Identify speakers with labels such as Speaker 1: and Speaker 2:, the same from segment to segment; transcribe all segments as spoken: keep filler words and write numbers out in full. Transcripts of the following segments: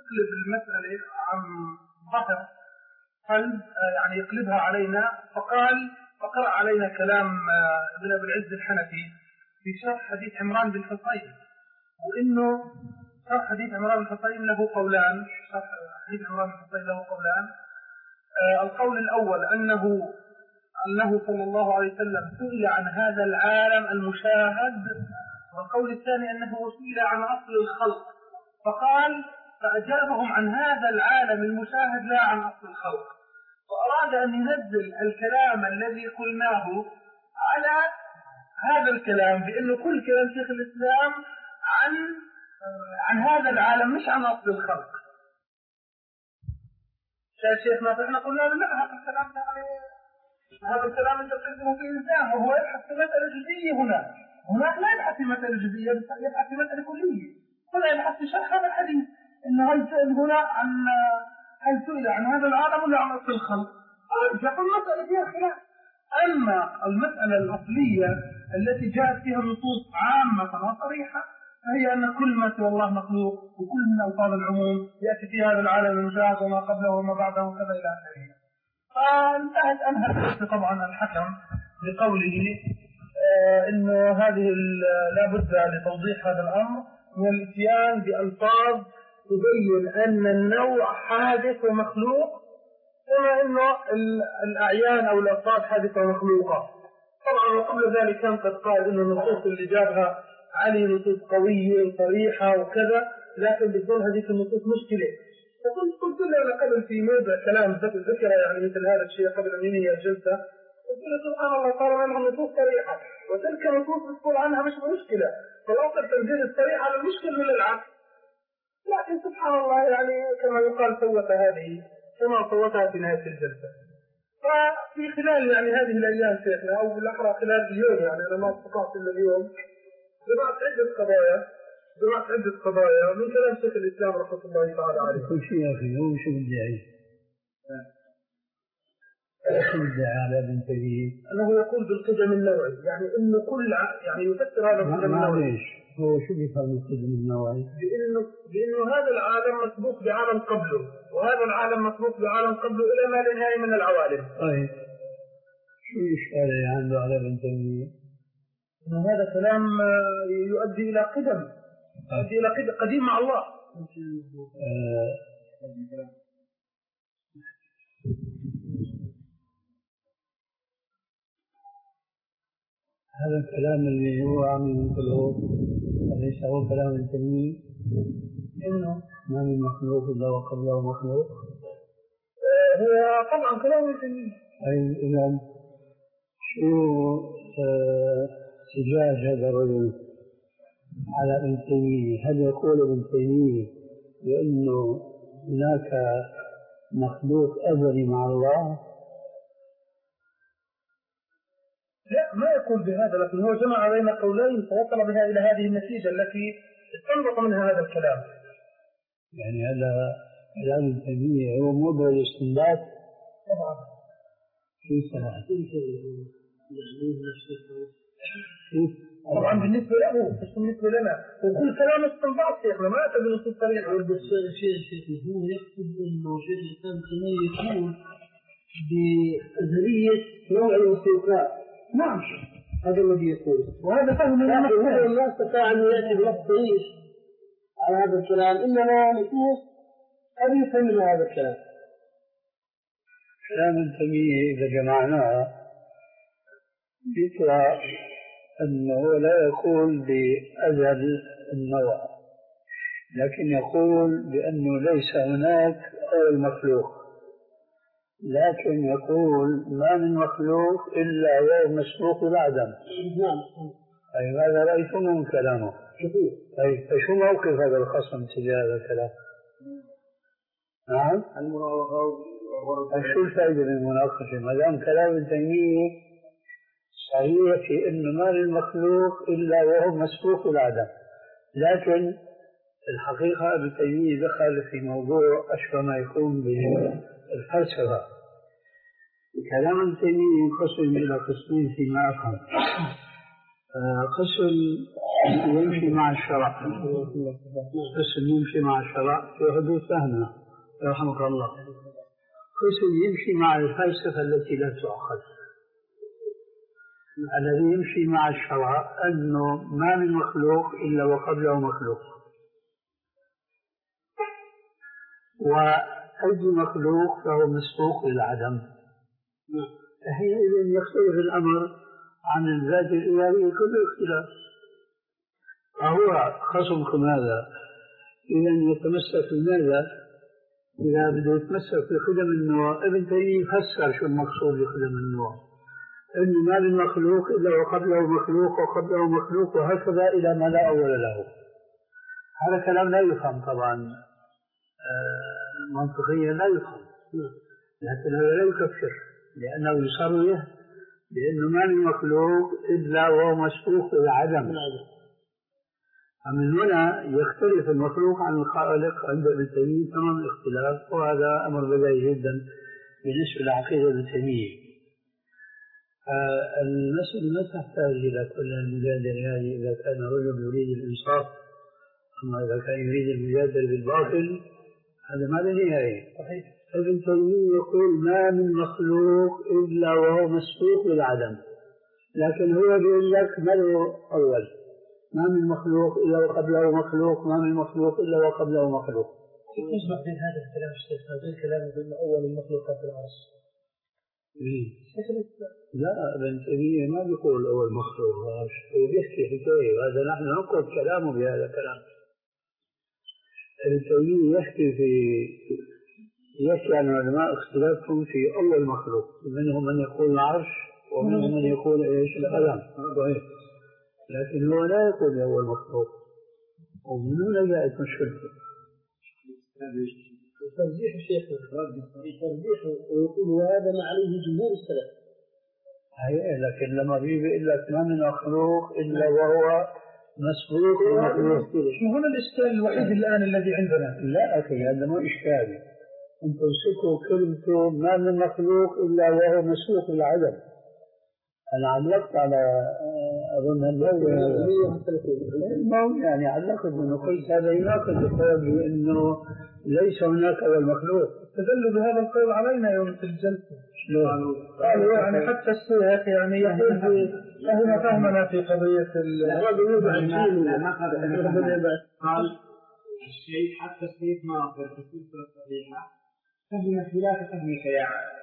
Speaker 1: يقلب المسألة عن ظهر قلب، يعني يقلبها علينا. فقال فقرأ علينا كلام ابن أبي العز الحنفي في شرح حديث عمران بن حصين، وإنه شرح حديث عمران بن حصين له قولان. شرح حديث عمران بن حصين له قولان. آه القول الأول أنه أنه صلى الله عليه وسلم سئل عن هذا العالم المشاهد، والقول الثاني أنه سئل عن أصل الخلق فقال فأجابهم عن هذا العالم المشاهد لا عن أصل الخلق، وأراد أن ينزل الكلام الذي قلناه على هذا الكلام، بأنه كل كلام شيخ الإسلام عن عن هذا العالم مش عن أصل الخلق. شايف شيخنا؟ فإحنا قلنا لا، هذا الكلام هذا الكلام أنت تقدمه في إنسان وهو يبحث في مسألة جزئية. هنا هناك لا يبحث في مسألة جزئية، يبحث في مسألة كلية. هنا يبحث في شرح هذا الحديث، إنه هل سئل هنا عن هل سئل عن هذا العالم ولا عن أصل الخلق؟ يقول مسألة فيها خلاف. أما المسألة الأصلية التي جاءت فيها النصوص عامة وصريحة فهي أن كل ما سوى الله مخلوق، وكل من ألفاظ العموم يأتي في هذا العالم المشاهد وما قبله وما بعده وكذا إلى آخره. فانتهت أنهت طبعا الحكم بقوله آه إنه هذه لا بد لتوضيح هذا الأمر من الاتيان بألفاظ تبين أن النوع حادث ومخلوق، كما إنه الأعيان أو الألفاظ حادثة ومخلوقة. طبعا وقبل ذلك كان قد قال إنه النصوص اللي جابها علي نصوص قوية وصريحة وكذا، لكن بتكون هذه النصوص مشكلة. فقلت قلت له أنا قبل في موضع كلام ذكر يعني مثل هذا الشيء قبل أن ينهي الجلسة، قلت له سبحان الله قال عنها نصوص صريحة، وتلك النصوص تقول عنها مش مشكلة، فالأصل تنزيل الصريح على المشكل من العكس. لكن سبحان الله يعني كما يقال صوت هذه كما صوتها في نهاية الجلسة. ففي خلال يعني هذه الأيام شيخنا أو بالأحرى خلال اليوم، يعني أنا ما استطعت إلا اليوم، جمعت عدة قضايا جمعت عدة قضايا من كلام شيخ الإسلام رحمة الله تعالى عليه.
Speaker 2: كل شيء يا أخي هو شو بدي أعيش؟ شو بدي على ابن تيمية؟
Speaker 1: أنه يقول بالقدم النوعي، يعني إنه كل ع... يعني يفسر هذا القدم النوعي.
Speaker 2: هو شو بيفهم القدم النوعي؟
Speaker 1: بأنه بأنه هذا العالم مسبوق بعالم قبله، وهذا العالم مسبوق بعالم قبله إلى ما لا نهاية من العوالم.
Speaker 2: طيب شو إشكال عنده على ابن تيمية؟
Speaker 1: إنه هذا كلام يؤدي إلى قدم، يؤدي إلى قدم قديم مع الله.
Speaker 2: آه. هذا الكلام اللي هو عم يقوله أليس هو كلام ابن تيمية؟
Speaker 1: إنه
Speaker 2: ما من مخلوق إلا وقبله مخلوق؟
Speaker 1: آه هو طبعا كلام ابن تيمية.
Speaker 2: أي إذا شو آه سجاج هذا الرجل على ابن تيمية؟ هل يقول ابن تيمية بأنه هناك مخلوق أزلي مع الله؟
Speaker 1: لا، ما يقول بهذا، لكن هو جمع بين قولين فوصل بها إلى هذه النتيجة التي استنبط منها هذا الكلام.
Speaker 2: يعني هذا كلام ابن تيمية هو موضع الاستنباط؟
Speaker 1: طبعا.
Speaker 2: كيف صراحة؟
Speaker 1: طبعا بالنسبة له مش بالنسبة لنا، وكل كلام استنباط شيخنا ما أتى بنصوص صريحة.
Speaker 3: الشيء شيخنا هو يقصد إنه شيخ الإسلام تيمية يقول بأزلية نوع الاستيقاظ.
Speaker 1: نعم
Speaker 3: هذا الذي يقول،
Speaker 1: وهذا فهم
Speaker 3: لكن ما استطاع أن يأتي بنص صريح على هذا الكلام، إنما نصوص حديثا من هذا الكلام.
Speaker 2: كلام ابن تيمية إذا جمعناه يطلع أنه لا يقول بأزل النوع، لكن يقول بأنه ليس هناك أول مخلوق، لكن يقول ما من مخلوق إلا وهو مسبوق بالعدم. أي هذا رأيتم من كلامه. أي فشو موقف هذا الخصم تجاه هذا الكلام؟ نعم؟ شو الفائدة من المناقشة؟ ما دام كلام ابن تيمية صحيح في أنه ما من مخلوق إلا وهو مسبوق بالعدم، لكن الحقيقة ابن تيمية دخل في موضوع أشبه ما يكون بالفلسفة. كلام ابن تيمية ينقسم إلى قسمين فيما أفهم. قسم يمشي مع الشرع، قسم يمشي مع الشرع في حدود فهمنا رحمك الله. قسم يمشي مع الفلسفة التي لا تؤخذ. الذي يمشي مع الشرع أنه ما من مخلوق إلا وقبله مخلوق، وأي مخلوق فهو مسبوق للعدم. حينئذ يختلف الأمر عن الذات الإلهية كل اختلاف. فهو خصمكم هذا إذا يتمسك بماذا؟ إذا بده يتمسك بخدم النوى، ابن تيمية يفسر شو المقصود بخدم النوى، إن ما من مخلوق إلا وقبله مخلوق وقبله مخلوق وهكذا إلى ما لا أول له. هذا كلام لا يفهم طبعا، آه منطقيا لا يفهم، لكن هذا لا يكفر، لأنه يصرح بأنه ما من مخلوق إلا وهو مسبوق بالعدم. فمن هنا يختلف المخلوق عن الخالق عند ابن تيمية تمام الاختلاف، وهذا أمر بديهي جدا بالنسبة لعقيدة ابن تيمية. المسألة ما تحتاج إلى كل المجادلة هذه إذا كان رجل يريد الإنصاف، أما إذا كان يريد المجادلة بالباطل هذا ما له نهاية. ابن تيمية يقول ما من مخلوق إلا وهو مسبوق بالعدم، لكن هو يقول لك ما له أول، ما من مخلوق إلا وقبله مخلوق، ما من مخلوق إلا وقبله مخلوق.
Speaker 3: كيف نسمع بين هذا الكلام الشيخ؟ هذا الكلام بأن أول المخلوقات العرش.
Speaker 2: لا، ابن تيمية ما بيقول أول مخلوق العرش، هو بيحكي حكاية، وهذا نحن ننقض كلامه بهذا الكلام. ابن تيمية يحكي في يحكي عن العلماء اختلافهم في أول مخلوق، منهم من يقول العرش ومنهم من يقول إيش القلم، لكن هو لا يقول أول مخلوق، ومن هنا جاءت مشكلته.
Speaker 3: ترجيح الشيخ ترجيح ويقول هذا ما عليه جمهور السلف.
Speaker 2: أي لكن لما بيجي لك ما من مخلوق إلا وهو مسبوق ومخلوق.
Speaker 1: شو هنا الإشكال الوحيد الآن الذي عندنا؟
Speaker 2: لا أخي هذا مو إشكالي، أنتم تمسكوا كلمته ما من مخلوق إلا وهو مسبوق بالعدم. أنا علقت على أظن الموت، يعني علقت أنه قلت هذا يناقض القول بأنه ليس هناك أول مخلوق.
Speaker 1: استدلوا بهذا القول علينا يوم في الجلسة. قالوا يعني حتى الشيخ يعني فهم فهمنا في قضية
Speaker 4: قال الشيء حتى الشيء ما في الكتب الصحيحة فهم خلاف فهمك يا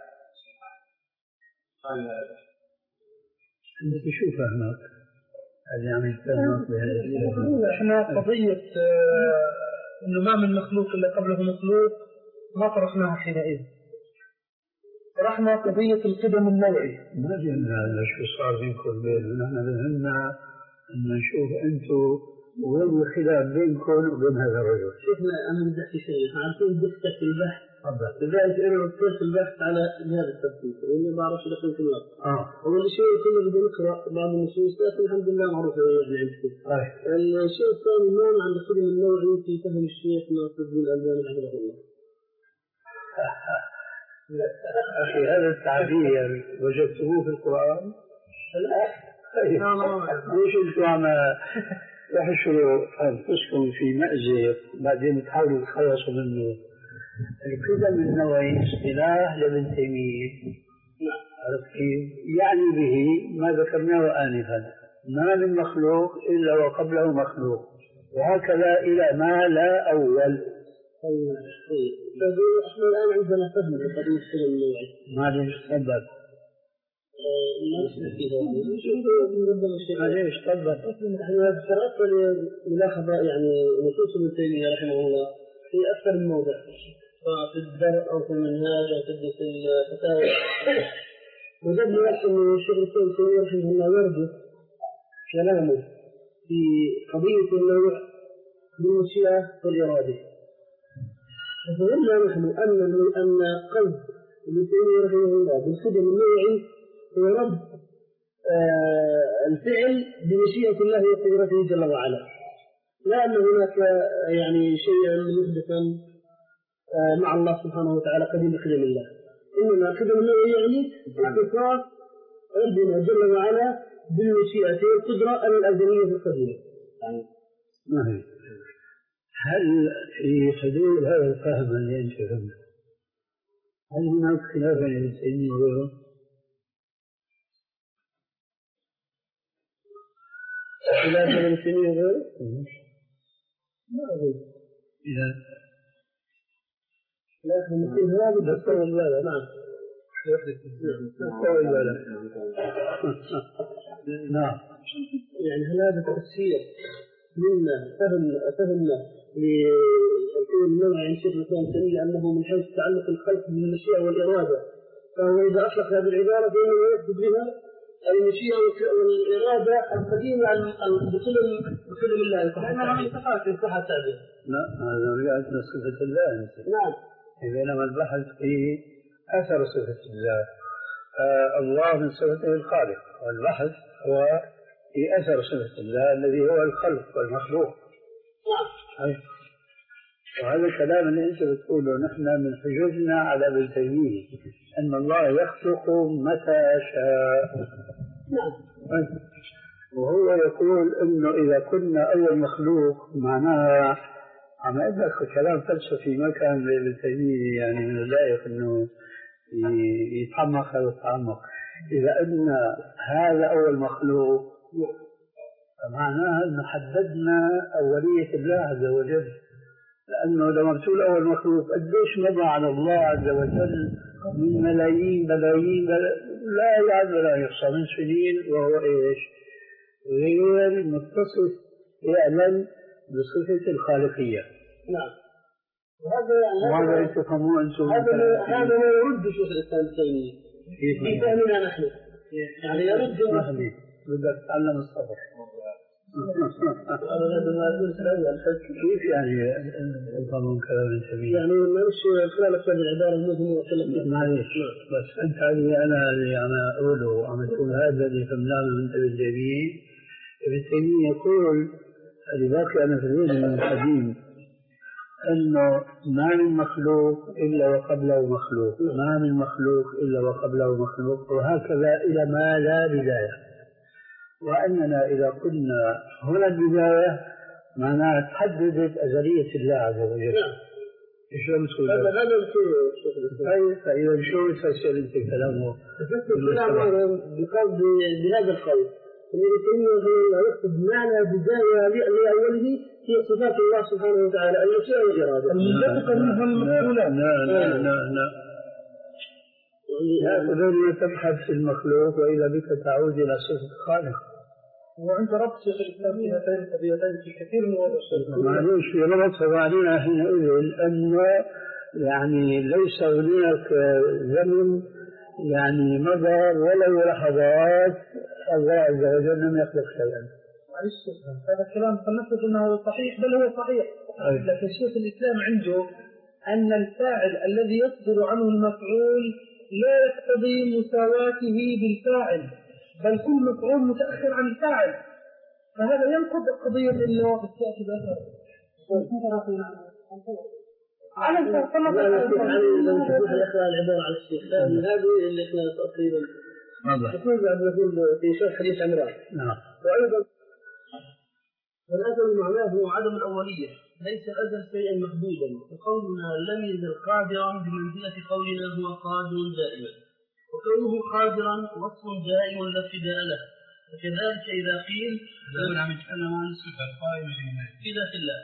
Speaker 4: قال هذا.
Speaker 2: أنت شو فهمك؟ هل يعني فهمك بهذا؟
Speaker 1: إحنا قضية إنه ما من مخلوق إلا قبله مخلوق ما طرحناها حينئذ، طرحنا قضية القدم النوعي.
Speaker 2: ما جينا هذا شو صار بينكم بين نحن بهمنا أن نشوف أنتم وين الخلاف بينكم وبين هذا الرجل.
Speaker 3: شوفنا أنا بدي أحكي شيء، عارفين دقة البحث.
Speaker 2: تفضل.
Speaker 3: لذلك أنا وقفت البحث على هذا الترتيب، واللي ما بعرفش دخل في الوقت.
Speaker 2: آه.
Speaker 3: أول شيء كنا بدنا نقرأ بعض النصوص، لكن الحمد لله معروفة يعني عندكم.
Speaker 2: طيب.
Speaker 3: الشيء الثاني ما عند الخدمة النوعي في فهم الشيخ ناصر الدين الألباني رحمه الله.
Speaker 2: أخي هذا التعبير وجدتموه في القرآن؟
Speaker 3: لا.
Speaker 2: ليش أنتم عم تحشروا أنفسكم في مأزق بعدين تحاولوا تخلصوا منه؟ القدم النوعي اصطلاح لابن تيمية، عرفت كيف؟ يعني به ما ذكرناه آنفا، ما من مخلوق إلا وقبله مخلوق، وهكذا إلى ما لا أول.
Speaker 3: طيب فدول احنا الآن عندنا فهم لقضية القدم النوعي.
Speaker 2: معلش تفضل. معلش تفضل.
Speaker 3: احنا تركنا ملاحظة يعني نصوص ابن تيمية رحمه الله في أكثر من موضع، في الدرء أو في المنهاج أو في الفتاوى. وجدنا أن الشيخ ابن تيمية رحمه الله يرجع كلامه في قضية النوع بالمشيئة والإرادة. ففهمنا نحن أن أن قصد ابن تيمية رحمه الله بالخدم النوعي هو رد آه الفعل بمشيئة الله وقدرته جل وعلا، لا أن هناك يعني شيئا محدثا آه مع الله سبحانه وتعالى قديم خدم الله، إنما خدم النوعي يعني اتصاف ربنا جل وعلا بالمشيئة والقدرة الأزلية في القديمة. يعني
Speaker 2: ما هي؟ هل في حدود هذا الفهم اللي أنت فهمته هل هناك خلاف بين ابن تيمية وغيره؟
Speaker 3: خلاف بين ابن تيمية وغيره؟ ما أظن.
Speaker 2: إذا
Speaker 3: لكن مثل هذا تصور البالة. نعم.
Speaker 2: تصور البالة. نعم.
Speaker 3: يعني هل هذا تفسير منا فهمنا فهمنا لكون النوع عن شيخ الإسلام تيمية أنه من حيث تعلق الخلق بالمشيئة والإرادة، فهو إذا أطلق هذه العبارة فإنه يقصد بها المشيئة والإرادة القديمة بكل الله سبحانه وتعالى في صحة التعبير.
Speaker 2: لا هذا رجعت لصفة الله.
Speaker 3: نعم.
Speaker 2: بينما البحث في أثر صفة الله. آه الله من صفته الخالق، والبحث هو في أثر صفة الله الذي هو الخلق والمخلوق.
Speaker 3: نعم.
Speaker 2: وهذا الكلام اللي أنت بتقوله نحن من حججنا على ابن تيمية أن الله يخلق متى شاء.
Speaker 3: نعم.
Speaker 2: وهو يقول إنه إذا كنا أول مخلوق معناها عم أدرك كلام فلسفي ما كان لابن تيمية يعني من اللائق إنه يتعمق أو يتعمق. إذا أن هذا أول مخلوق فمعناها أنه حددنا أولية الله عز وجل، لأنه لما بتقول أول مخلوق قديش مضى على الله عز وجل من ملايين ملايين لا يعد ولا يحصى من سنين، وهو إيش غير متصف فعلا بصفة الخالقية.
Speaker 3: نعم. وهذا يعني
Speaker 2: وهذا أنت تفهموه أنتم.
Speaker 3: هذا هذا ما يرد شيخ الإسلام التيمية في فهمنا نحن. يعني يرد
Speaker 2: المهدي بدك تتعلم الصبر. كيف يعني تفهمون كلام التيمية؟
Speaker 3: يعني مش خلال أسباب العبارة المهمة وكلام.
Speaker 2: معليش بس أنت هذه أنا اللي أنا أقوله وعم تقول هذا اللي فهمناه من ابن تيمية. ابن تيمية يقول لذلك أنا في العلم من القديم أنه ما من مخلوق إلا وقبله مخلوق، ما من مخلوق إلا وقبله مخلوق، وهكذا إلى ما لا بداية. وأننا إذا كنا هنا البداية معناها تحددت أزلية الله عز وجل. شو مسؤول؟
Speaker 3: هذا هذا مسؤول.
Speaker 2: طيب فإذا شو يفسر أنت كلامه؟
Speaker 3: كلامه بقصد بهذا القول. ابن يقصد معنى بداية لأوله هي صفات الله سبحانه وتعالى المشيئة والإرادة.
Speaker 2: المنطقة منها المقولة. لا لا لا لا. هذا تبحث في المخلوق وإذا بك تعود إلى صفة الخالق.
Speaker 3: وعند ربط شيخ الإسلام في هاتين القضيتين في كثير من الأشياء.
Speaker 2: معلوش في ربط فعلينا حينئذ أن يعني ليس هناك زمن يعني مضى ولو لحظات الله عز وجل لم يخلق شيئا.
Speaker 3: معلش هذا الكلام فلنفرض أنه صحيح بل هو صحيح.
Speaker 2: أي.
Speaker 3: لكن شيخ الإسلام عنده أن الفاعل الذي يصدر عنه المفعول لا يقتضي مساواته بالفاعل، بل كل مفعول متأخر عن الفاعل، فهذا ينقض قضية أنه التأكيد أثر. على الفرق العبارة على الشيخ هذه اللي احنا تقريبا نقول في شرح حديث عمران.
Speaker 2: نعم.
Speaker 3: وأيضا الأزل معناه هو عدم الأولية، ليس الأزل شيئا محدودا، وقولنا لم يزل قادرا بمنزلة قولنا هو قادر دائما، وكونه قادرا وصف دائم لا ابتداء له. وكذلك إذا قيل
Speaker 4: نحن نتكلم عن الصفة القائمة
Speaker 3: في ذات الله.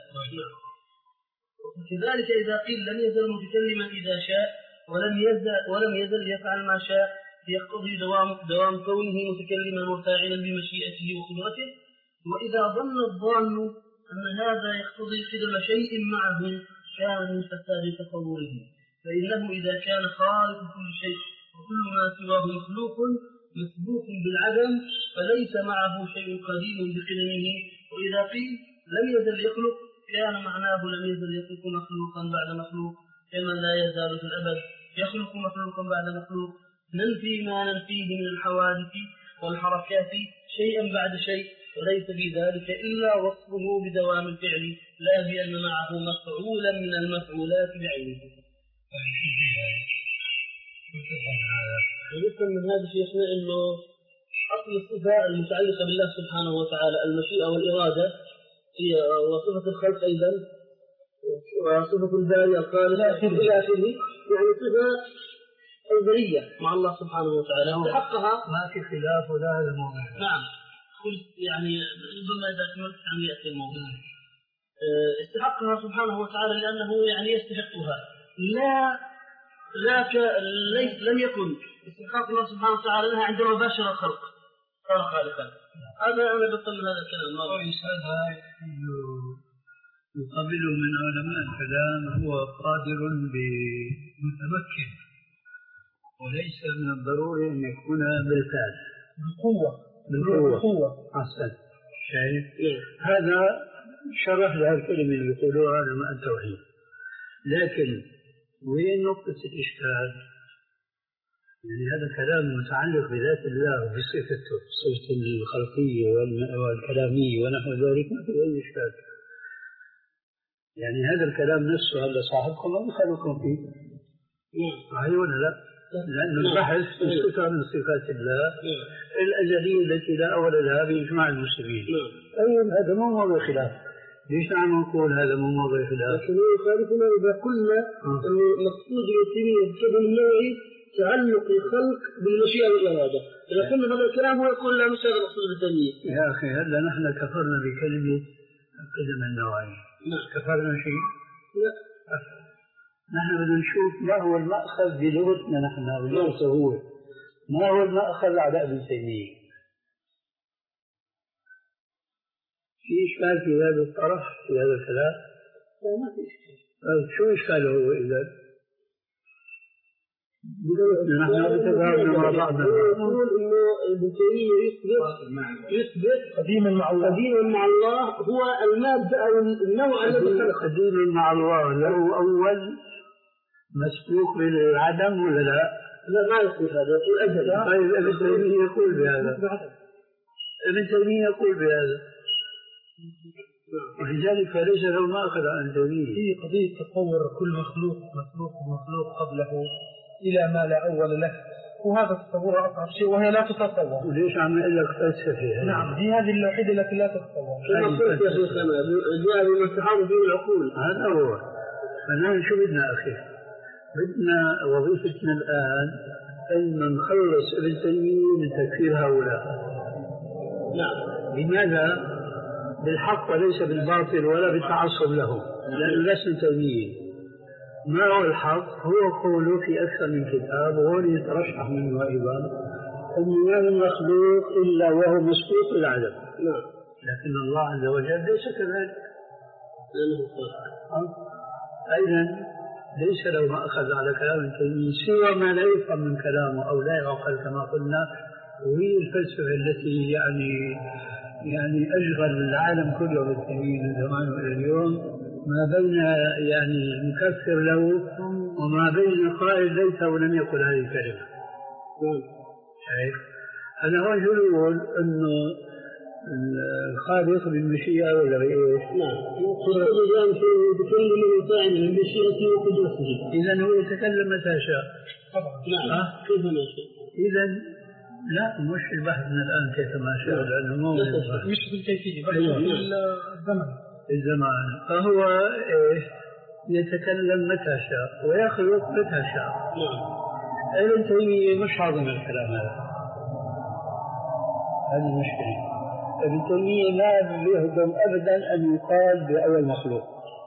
Speaker 3: وكذلك إذا قيل لم يزل متكلما إذا شاء ولم يزل ولم يزل يفعل ما شاء يقتضي دوام دوام كونه متكلما وفاعلا بمشيئته وقدرته. وإذا ظن الظان أن هذا يقتضي قدم شيء معه كان من فساد تصوره، فإنه إذا كان خالق كل شيء وكل ما سواه مخلوق مسبوق بالعدم فليس معه شيء قديم بقدمه. وإذا قيل لم يزل يخلق كان معناه لم يزل يخلق مخلوقا بعد مخلوق، كما لا يزال في الأبد يخلق مخلوقا بعد مخلوق. ننفي ما ننفيه من الحوادث والحركات شيئا بعد شيء، وليس في ذلك إلا وصفه بدوام الفعل لا بأن معه مفعولا من المفعولات بعينه. ونفهم من هذا شيخنا أنه أصل الصفة المتعلقة بالله سبحانه وتعالى المشيئة والإرادة هي وصفة الخلق أيضا وصفة الباري الخالق إلى آخره، يعني صفة أزلية مع الله سبحانه وتعالى استحقها
Speaker 2: ما في خلاف ولا هذا الموضوع.
Speaker 3: نعم يعني ربما إذا كنت عم يأتي الموضوع استحقها سبحانه وتعالى لأنه يعني يستحقها لا لا ك... ليس لم يكن استحقاق الله سبحانه وتعالى لها عندما باشر الخلق صار خالقا. هذا أنا بطل هذا الكلام.
Speaker 2: هذا يقابله من علماء الكلام هو قادر بمتمكن وليس من الضروري أن يكون بالفعل
Speaker 1: بالقوة
Speaker 2: بالقوة أحسن شايف هذا شرح لها الكلمة اللي يقولوها علماء التوحيد. لكن وين نقطة الإشكال؟ يعني هذا كلام متعلق بذات الله وبصفته صفة الخلقية والكلامية ونحو ذلك ما في أي إشكال. يعني هذا الكلام نفسه هذا صاحبكم ما بيخلوكم فيه صحيح ولا لا؟ لأن البحث في صفة من صفات الله الأزلية التي لا أول لها بإجماع المسلمين. طيب هذا مو موضوع خلاف. ليش نعم نقول هذا مو موضوع خلاف؟
Speaker 3: لكن يخالفنا إذا قلنا أن المقصود بالتنمية الكلام النوعي تعلق الخلق بالمشيئة والإرادة. إذا قلنا هذا الكلام هو يقول لا مش هذا المقصود بالتنمية.
Speaker 2: يا أخي هلا نحن كفرنا بكلمة القدم النوعي. كفرنا شيء؟
Speaker 3: لا.
Speaker 2: نحن بدنا نشوف ما هو المأخذ بلغتنا نحن بلغته هو ما هو المأخذ على ابن تيمية. في إشكال في هذا الطرف في هذا الكلام؟
Speaker 3: لا ما في إشكال.
Speaker 2: شو إشكاله هو إذا؟ نحن نتفاهم مع بعضنا.
Speaker 3: يقول إنه ابن تيمية يثبت يثبت
Speaker 1: قديما مع الله
Speaker 3: قديما مع الله هو المادة أو النوع الذي خلق.
Speaker 2: قديما مع الله له أول مسبوق بالعدم ولا لا؟
Speaker 3: لا ما يقول هذا يقول أجل.
Speaker 2: طيب ابن تيمية يقول بهذا. ابن تيمية يقول بهذا. ولذلك فليس له ما أخذ عن تيمية.
Speaker 1: هي قضية تصور كل مخلوق مسبوق ومخلوق قبله إلى ما لا أول له، وهذا التصور أصعب شيء وهي لا تتصور.
Speaker 2: وليش عم يقول لك فلسفة؟
Speaker 1: نعم دي هذه الوحيدة التي لا تتصور.
Speaker 3: كما قلت يا شيخ أنا جاء بما استحاض فيه العقول.
Speaker 2: هذا هو. فنحن شو بدنا أخي؟ بدنا وظيفتنا الآن أن نخلص ابن تيمية من تكفير هؤلاء.
Speaker 3: نعم.
Speaker 2: لماذا؟ بالحق وليس بالباطل ولا بالتعصب له، لأنه لسنا تيمية. ما هو الحق؟ هو قوله في أكثر من كتاب وهو يترشح منه أيضا أنه ما من مخلوق إلا وهو مسبوق بالعدم.
Speaker 3: نعم.
Speaker 2: لكن الله عز وجل ليس كذلك.
Speaker 3: لأنه صادق.
Speaker 2: أيضا ليس له مأخذ على كلام تيمية سوى ما لا يفهم من كلامه أو لا يعقل كما قلنا، وهي الفلسفة التي يعني يعني أشغل العالم كله بالتيمية من زمان إلى اليوم، ما بين يعني مكفر له وما بين قائل ليس ولم يقل هذه الكلمة. شايف؟ هذا رجل يقول أنه الخالق بالمشيئة ولا بإيش؟
Speaker 3: نعم. يقول يتكلم الإنسان بالمشيئة وقدرته.
Speaker 2: إذا هو يتكلم متى شاء.
Speaker 3: نعم. أه؟ كيف ما شاء.
Speaker 2: إذا لا مش البحث من الآن كيف ما شاء لأنه مو
Speaker 1: مش بالكيفية بل في الزمن.
Speaker 2: الزمان فهو إيه يتكلم متى شاء ويخلق متى شاء. ابن تيمية مش هاضم الكلام هذا. هذه المشكلة. ابن تيمية ما يهضم أبدا أن يقال بأول مخلوق،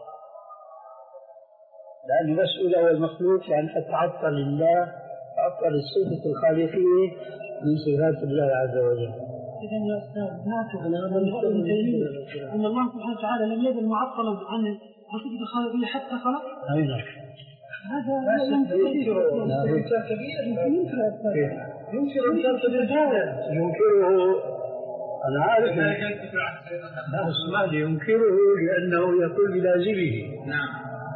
Speaker 2: لأنه مسؤول أول مخلوق يعني حتى تعطل الله تعطل الصفة الخالقية من صفات الله عز وجل.
Speaker 1: إذا يا أستاذ ناتج من ابن تيمية أن الله سبحانه وتعالى لم يزل معطلا عن صفة الخالقية حتى خلق.
Speaker 2: أي نعم.
Speaker 1: هذا ينكره إنسان كبير ينكر إنسان كبير ينكره.
Speaker 2: أنا عارف لا اسمع لي ينكره لأنه يقول بلازمه.
Speaker 4: نعم.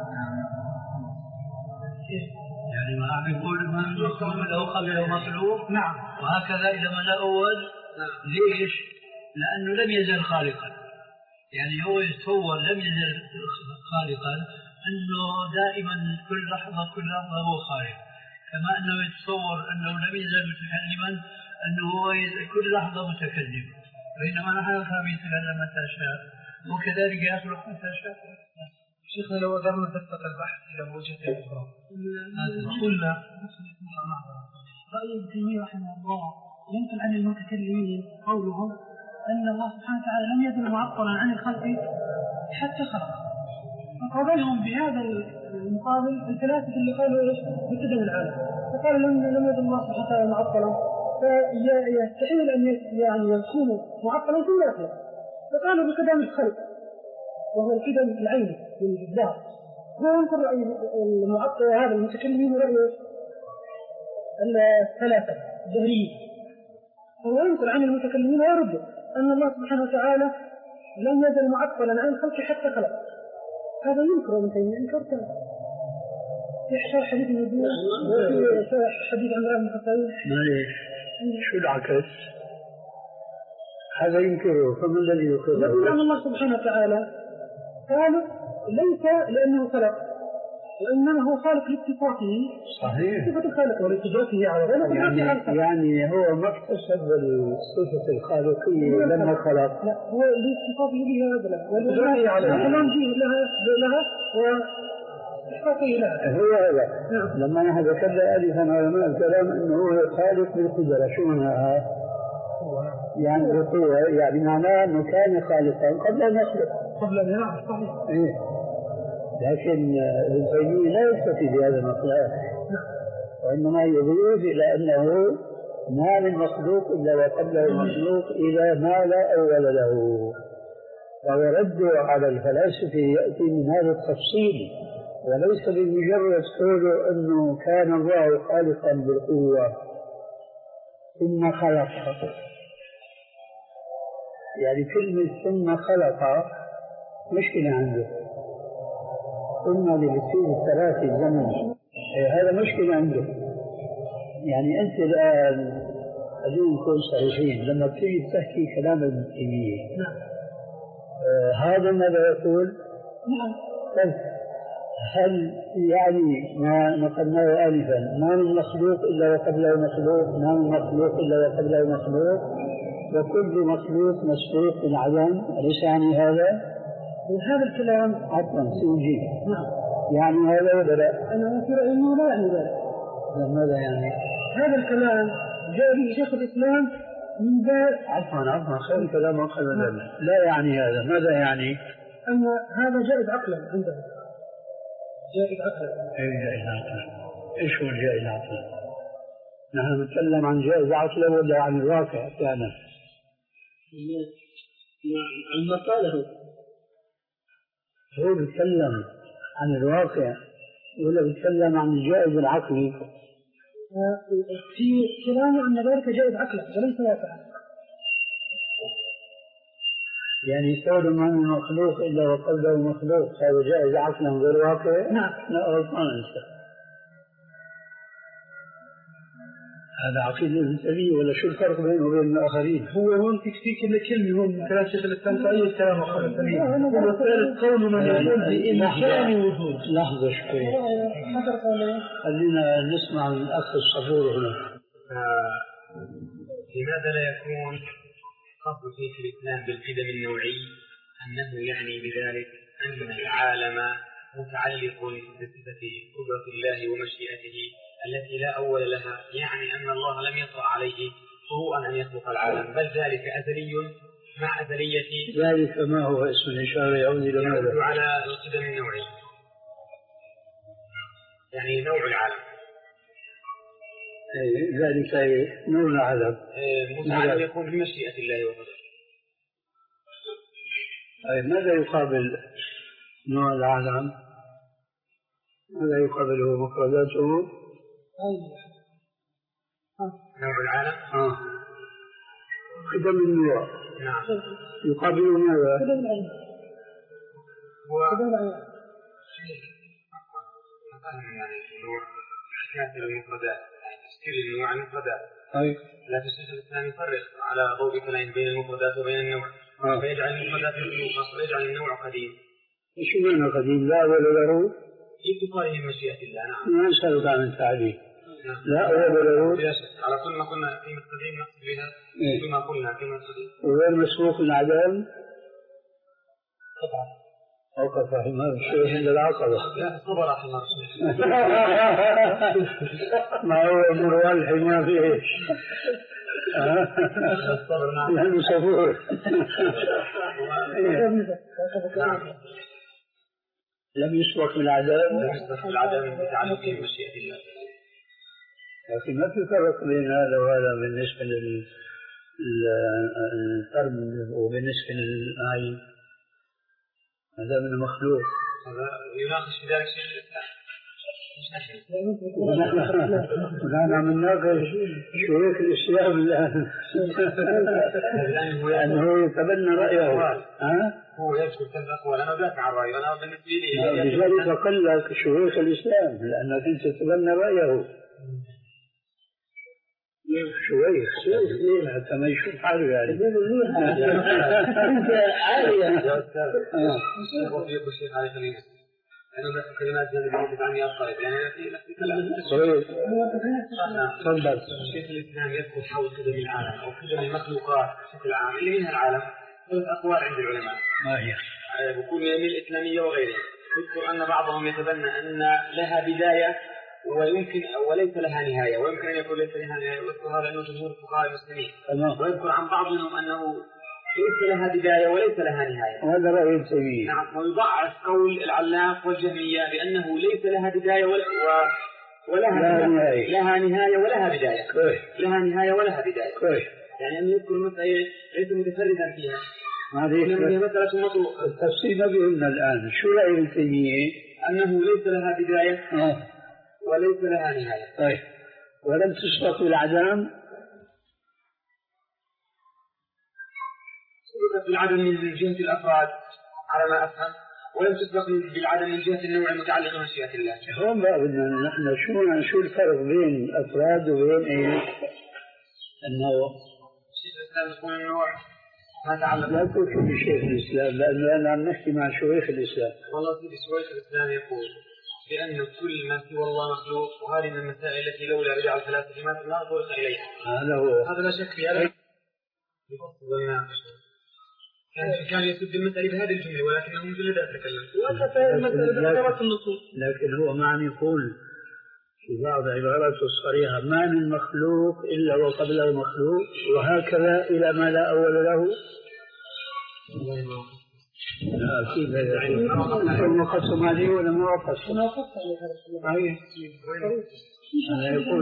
Speaker 2: يعني ما عم يقول ما المخلوق له قبل مخلوق.
Speaker 1: نعم.
Speaker 2: وهكذا إذا ما لا أول. ليش؟ لأنه لم يزل خالقا. يعني هو يتصور لم يزل خالقا أنه دائما كل لحظة كل لحظة هو خالق، كما أنه يتصور أنه لم يزل متكلما أنه هو كل لحظة متكلم، بينما نحن نفهم يتكلم متى شاء وكذلك يخلق متى شاء.
Speaker 1: شيخنا لو قدرنا دقة البحث إلى وجهة أخرى قلنا
Speaker 5: رأي ابن تيمية رحمه الله ينقل عن المتكلمين قولهم أن الله سبحانه وتعالى لم يزل معطلا عن الخلق حتى خلق، فقابلهم بهذا المقابل الفلاسفة اللي قالوا ايش؟ بقدم العالم، فقالوا لم لم يزل الله سبحانه وتعالى معطلا، فيستحيل أن يعني يكون معطلا ثم يخلق، فقالوا بقدم الخلق وهو القدم العيني للذات. هو ينقل رأي المعطل هذا المتكلمين رأي الثلاثة الظهريين، هو ينقل عن المتكلمين ويرد أن الله سبحانه وتعالى لم يزل معطلا عن الخلق حتى خلق. هذا ينكر من تيمية ينكر كذا يحشر حديث النبي حديث عمران بن الخطاب.
Speaker 2: معليش شو العكس؟ هذا ينكره، فما الذي يقوله؟
Speaker 5: يقول أن الله سبحانه وتعالى قال ليس لأنه خلق وإنما هو خالق لاتصافه.
Speaker 2: صحيح.
Speaker 5: صفة الخالق ولاتجاهه على
Speaker 2: يعني, يعني هو ما اكتسب الصفة الخالقية لما خلق.
Speaker 5: لا هو لاتصافه بها هذا ولاتجاهه على الكلام فيه لها لها واحقاقه لها.
Speaker 2: هو هذا. نعم. لما نحن ذكرنا ألفا علماء الكلام أنه هو خالق بالقدرة، شو معناها؟ يعني بالقوة، يعني معناه أنه كان خالقا قبل أن يخلق.
Speaker 5: قبل أن يعرف صحيح.
Speaker 2: إيه. لكن ابن تيمية لا يكتفي بهذا المقياس، وإنما يضيف إلى أنه ما من مخلوق إلا وقبله مخلوق إلى ما لا أول له، ويرد على الفلاسفة يأتي من هذا التفصيل، وليس بمجرد قوله أنه كان الله خالقا بالقوة ثم خلق. يعني كلمة ثم خلق مشكلة عنده، قلنا لبسيط الثلاثة الزمن هذا مشكلة عنده. يعني أنت الآن خلينا نكون صحيحين، لما تيجي تحكي كلام ابن تيمية آه هذا ماذا يقول؟
Speaker 5: نعم.
Speaker 2: طيب هل يعني ما نقلناه آلفا ما من مخلوق إلا وقبله مخلوق، ما من مخلوق إلا وقبله مخلوق، وكل مخلوق مسبوق بالعدم، أليس يعني هذا؟
Speaker 5: وهذا الكلام
Speaker 2: عفوا سوجي.
Speaker 5: نعم.
Speaker 2: يعني هذا ولا لا؟
Speaker 5: أنا في رأيي أنه لا يعني ذلك.
Speaker 2: ماذا يعني؟
Speaker 5: هذا الكلام جاء به شيخ الإسلام من باب.
Speaker 2: عفوا عفوا خير الكلام أقل من ذلك. لا يعني هذا، ماذا يعني؟
Speaker 5: أن هذا جائز عقلا عنده. جائز عقلا.
Speaker 2: إيه جائز عقلا. إيش هو الجائز عقلا؟ نحن نتكلم عن جائز عقلا ولا عن الواقع فعلا؟
Speaker 3: عن ما قاله.
Speaker 2: هو بيتكلم عن الواقع ولا بيتكلم عن الجائز العقلي؟
Speaker 5: في كلامه أن ذلك جائز عقلا وليس واقعا.
Speaker 2: يعني كون ما من مخلوق إلا وقبله مخلوق هذا جائز عقلا غير واقع؟
Speaker 5: نعم.
Speaker 2: لا غلطان أنت. هذا عقيدة ابن تيمية ولا شو الفرق بينه وبين الآخرين؟
Speaker 1: هو هون تكفيك كل كلمة هون كلام شيخ الإسلام أي الكلام أخر التمييز. هو ثالث قول من يقول بإمكان وجود.
Speaker 2: لحظة شوي. خلينا نسمع من الأخ الصبور هنا.
Speaker 6: لماذا لا يكون قصد شيخ الإسلام بالقدم النوعي أنه يعني بذلك أن العالم متعلق بصفة قدرة الله ومشيئته التي لا أول لها، يعني أن الله لم يطرأ عليه سوءا أن يخلق العالم، بل ذلك أزلي مع أزلية.
Speaker 2: ذلك ما هو اسم الإشارة يعود إلى ماذا؟
Speaker 6: يعود على القدم النوعي، يعني نوع العالم.
Speaker 2: ذلك نوع العالم
Speaker 6: متعلق يكون بمشيئة الله وقدرته.
Speaker 2: أي ماذا يقابل نوع العالم؟ ماذا يقابله مفرداته؟
Speaker 6: نوع العالم؟
Speaker 2: آه. قدم النوع.
Speaker 6: نعم.
Speaker 2: يقابل ماذا؟
Speaker 5: قدم العلم. قدم العلم.
Speaker 6: يعني النوع كافر المفردات، تشكيل النوع المفردات.
Speaker 2: طيب.
Speaker 6: لا تشكيل الإسلام يفرق على ضوء كلام بين المفردات وبين النوع. آه. فيجعل المفردات مخلوقة ويجعل النوع قديم.
Speaker 2: شو معنى قديم؟ لا ولا له؟
Speaker 6: في اتصاله بمشيئة الله. نعم.
Speaker 2: ما أسألك عن التعليم. لا أول العود
Speaker 6: على كل ما كنا في القديم نقصد بها كما قلنا كما القديم.
Speaker 2: وغير مسبوق العدم
Speaker 6: طبعا
Speaker 2: وقف حمار الشيخ عند العقبة.
Speaker 6: لا صبر حمار الشيخ
Speaker 2: ما هو مروان الحمار في ايش؟
Speaker 6: الصبر نعم
Speaker 2: لأنه صبور. لم يسبق العدم
Speaker 6: لم يسبق العدم بتعلق بمشيئة الله.
Speaker 2: لكن ما في فرق بين هذا وهذا بالنسبة للقرن وبالنسبة للعين. هذا من المخلوق.
Speaker 6: هذا يناقش في ذلك شيء الإسلام.
Speaker 2: ونحن عم نناقش شيوخ الإسلام الآن لأنه يتبنى رأيه.
Speaker 6: هو يذكر ثلاث أقوال أنا ذاك عن رأيه أنا بالنسبة لي.
Speaker 2: لذلك قل لك شيوخ الإسلام لأنك أنت تتبنى رأيه. شويخ شويخ حتى ما يشوف حاله يعني.
Speaker 3: أنت عالية.
Speaker 6: وفيك الشيخ علي خليل. أنا ذاك كلمات جانبية عني أفضل يعني في نفس الكلام.
Speaker 2: تفضل.
Speaker 6: الشيخ الإسلام يذكر حول قدم العالم أو قدم المخلوقات بشكل عام اللي منها العالم. ثلاث أقوال عند العلماء.
Speaker 2: ما هي؟
Speaker 6: بكل من الإسلامية وغيرها. يذكر أن بعضهم يتبنى أن لها بداية ويمكن وليس لها نهاية ويمكن أن يكون ليس لها نهاية ويذكر هذا أنه جمهور الفقهاء المسلمين. ويذكر عن بعض منهم أنه ليس لها بداية وليس لها نهاية.
Speaker 2: وهذا رأي التيمية.
Speaker 6: نعم ويضعف قول العلاق والجهمية بأنه ليس لها بداية ولا ولها
Speaker 2: نهاية.
Speaker 6: لها نهاية ولها بداية.
Speaker 2: كويس.
Speaker 6: لها نهاية ولها بداية.
Speaker 2: كويس.
Speaker 6: يعني أن يذكر مسألة ليس متفردا فيها.
Speaker 2: هذه
Speaker 6: مسألة مطلوبة.
Speaker 2: التفصيل ما بيهمنا الآن. شو رأي التيمية؟
Speaker 6: أنه ليس لها بداية.
Speaker 2: آه.
Speaker 6: وليس لها نهاية.
Speaker 2: طيب ولم تسبق بالعدم.
Speaker 6: سبقت بالعدم من جهة الأفراد على ما أفهم ولم تسبق بالعدم من جهة النوع المتعلق بمشيئة الله.
Speaker 2: هون بقى بدنا نحن شو شو الفرق بين الأفراد وبين إيه النوع؟
Speaker 6: شيخ الإسلام يقول النوع ما تعلق.
Speaker 2: لا تقول في شيخ الإسلام لأنه أنا عم نحكي مع شيوخ الإسلام.
Speaker 6: والله سيدي شيخ الإسلام يقول بأن كل ما سوى الله مخلوق وهذه من المسائل التي لولا رجع الثلاثة ما لا نظرنا إليها.
Speaker 2: هذا هو.
Speaker 6: هذا لا شك في هذا. يفصل ويناقش. كان كان يسد المسألة بهذه الجملة ولكنه من جلد أتكلم.
Speaker 2: لكن هو معنى يقول في بعض عباراته الصريحة ما من مخلوق إلا وقبله مخلوق وهكذا إلى ما لا أول له. لا أكيد ثم قسم عليه ولا ما قسم.
Speaker 5: ما قسم عليه
Speaker 2: هذا يقول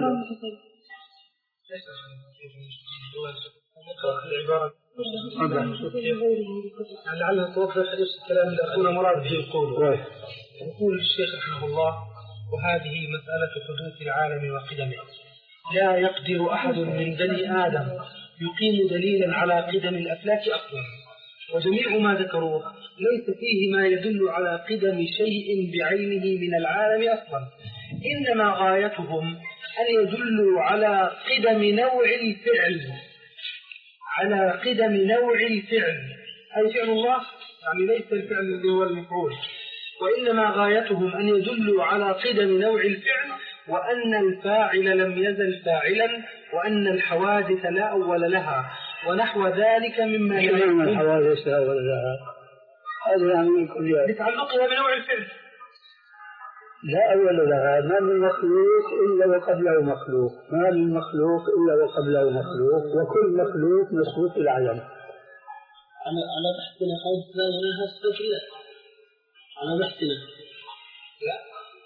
Speaker 1: لعلها توضح الكلام اللي أخونا مراد به يقول. يقول الشيخ رحمه الله وهذه مسألة حدوث العالم وقدمه لا يقدر أحد من بني آدم يقيم دليلا على قدم الأفلاك أصلا وجميع ما ذكروه ليس فيه ما يدل على قدم شيء بعينه من العالم أصلا إنما غايتهم أن يدلوا على قدم نوع الفعل على قدم نوع الفعل أي فعل الله يعني ليس الفعل الذي هو المفعول وإنما غايتهم أن يدلوا على قدم نوع الفعل وأن الفاعل لم يزل فاعلا وأن الحوادث لا أول لها ونحو ذلك مما
Speaker 2: يكون الحوادث لا أول لها هذا يعني كليات
Speaker 1: لتعلقها بنوع الفعل
Speaker 2: لا أول لها ما من مخلوق إلا وقبله مخلوق ما من مخلوق إلا وقبله مخلوق وكل مخلوق مسبوق العالم
Speaker 3: على على بحثنا حوادث لا ولها صفات الله على بحثنا
Speaker 1: لا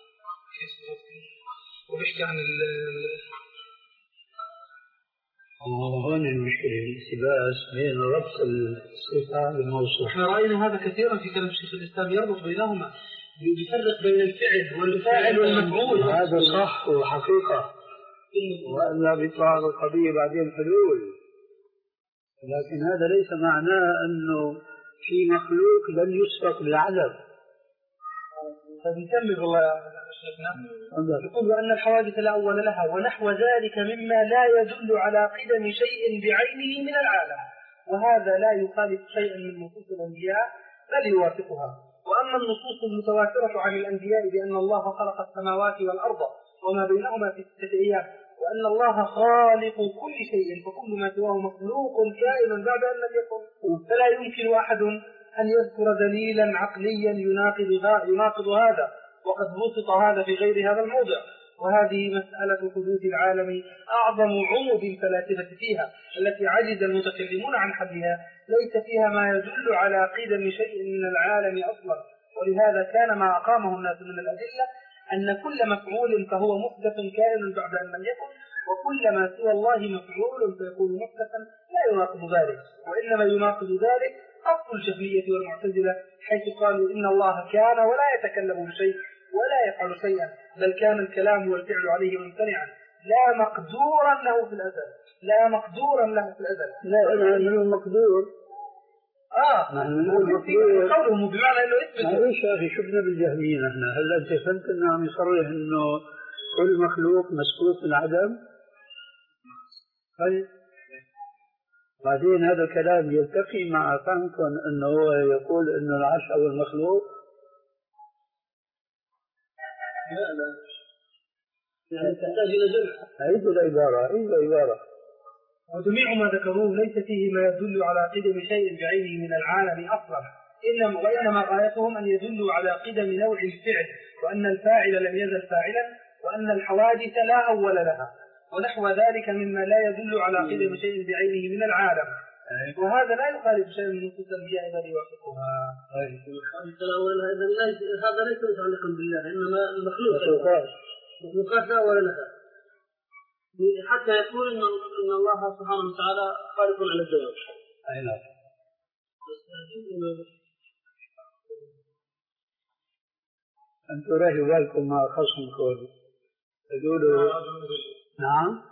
Speaker 1: وبيحكي عن ال
Speaker 2: هون المشكلة الالتباس بين ربط الصفة بالموصوف.
Speaker 1: احنا رأينا هذا كثيرا في كلام الشيخ الإسلام يربط بينهما يفرق بين الفعل والفاعل والمفعول.
Speaker 2: هذا صح وحقيقة وألا بيطلع القضية بعدين حلول لكن هذا ليس معناه أنه في مخلوق لن يسبق بالعدم.
Speaker 1: فبنكمل والله يا شيخنا يقول أن الحوادث لا أول لها ونحو ذلك مما لا يدل على قدم شيء بعينه من العالم وهذا لا يخالف شيئا من نصوص الأنبياء بل يوافقها. وأما النصوص المتواترة عن الأنبياء بأن الله خلق السماوات والأرض
Speaker 7: وما بينهما في ستة أيام، وأن الله خالق كل شيء فكل ما سواه مخلوق كائن بعد أن لم يكن، فلا يمكن أحد أن يذكر دليلا عقليا يناقض يناقض هذا، وقد بسط هذا في غير هذا الموضع. وهذه مسألة حدوث العالم أعظم عمود الفلاسفة فيها التي عجز المتكلمون عن حلها، ليس فيها ما يدل على قدم شيء من العالم أصلا. ولهذا كان ما أقامه الناس من الأدلة أن كل مفعول فهو محدث كائن بعد أن لم يكن، وكل ما سوى الله مفعول فيكون محدثا لا يناقض ذلك، وإنما يناقض ذلك أصل الجهمية والمعتزلة حيث قالوا إن الله كان ولا يتكلم بشيء ولا يفعل شيئا، بل كان الكلام والفعل عليه ممتنعا لا مقدورا له في الأزل، لا مقدورا له في الأزل.
Speaker 2: لا أنا من المقدور.
Speaker 7: آه
Speaker 2: نحن من المقدور
Speaker 7: قولهم بمعنى إنه إثبت.
Speaker 2: معلش يا أخي شفنا بالجهمية نحن، هل أنت فهمت إنه عم يصرح إنه كل مخلوق مسبوق من عدم؟ طيب بعدين هذا الكلام يلتقي مع فهمكم إنه هو يقول إنه العرش أول مخلوق؟
Speaker 3: لا لا يعني تحتاج إلى جمع.
Speaker 2: عيد العبارة عيد العبارة.
Speaker 7: وجميع ما ذكروه ليس فيه ما يدل على قدم شيء بعينه من العالم أصلا، إنما وإنما غايتهم أن يدلوا على قدم نوع الفعل، وأن الفاعل لم يزل فاعلا، وأن الحوادث لا أول لها، ونحو ذلك مما لا يدل على قدم شيء بعينه من العالم. وهذا لا يخالف شيء من نصوص الأنبياء بل يوافقها.
Speaker 3: هذا ليس متعلقا بالله، إنما المخلوق مخلوقات لا أول لها، حتى يقول إن إن الله سبحانه وتعالى خالق على الدوام.
Speaker 2: أي نعم. أنتم راجعوا بالكم مع خصمكم تقولوا نعم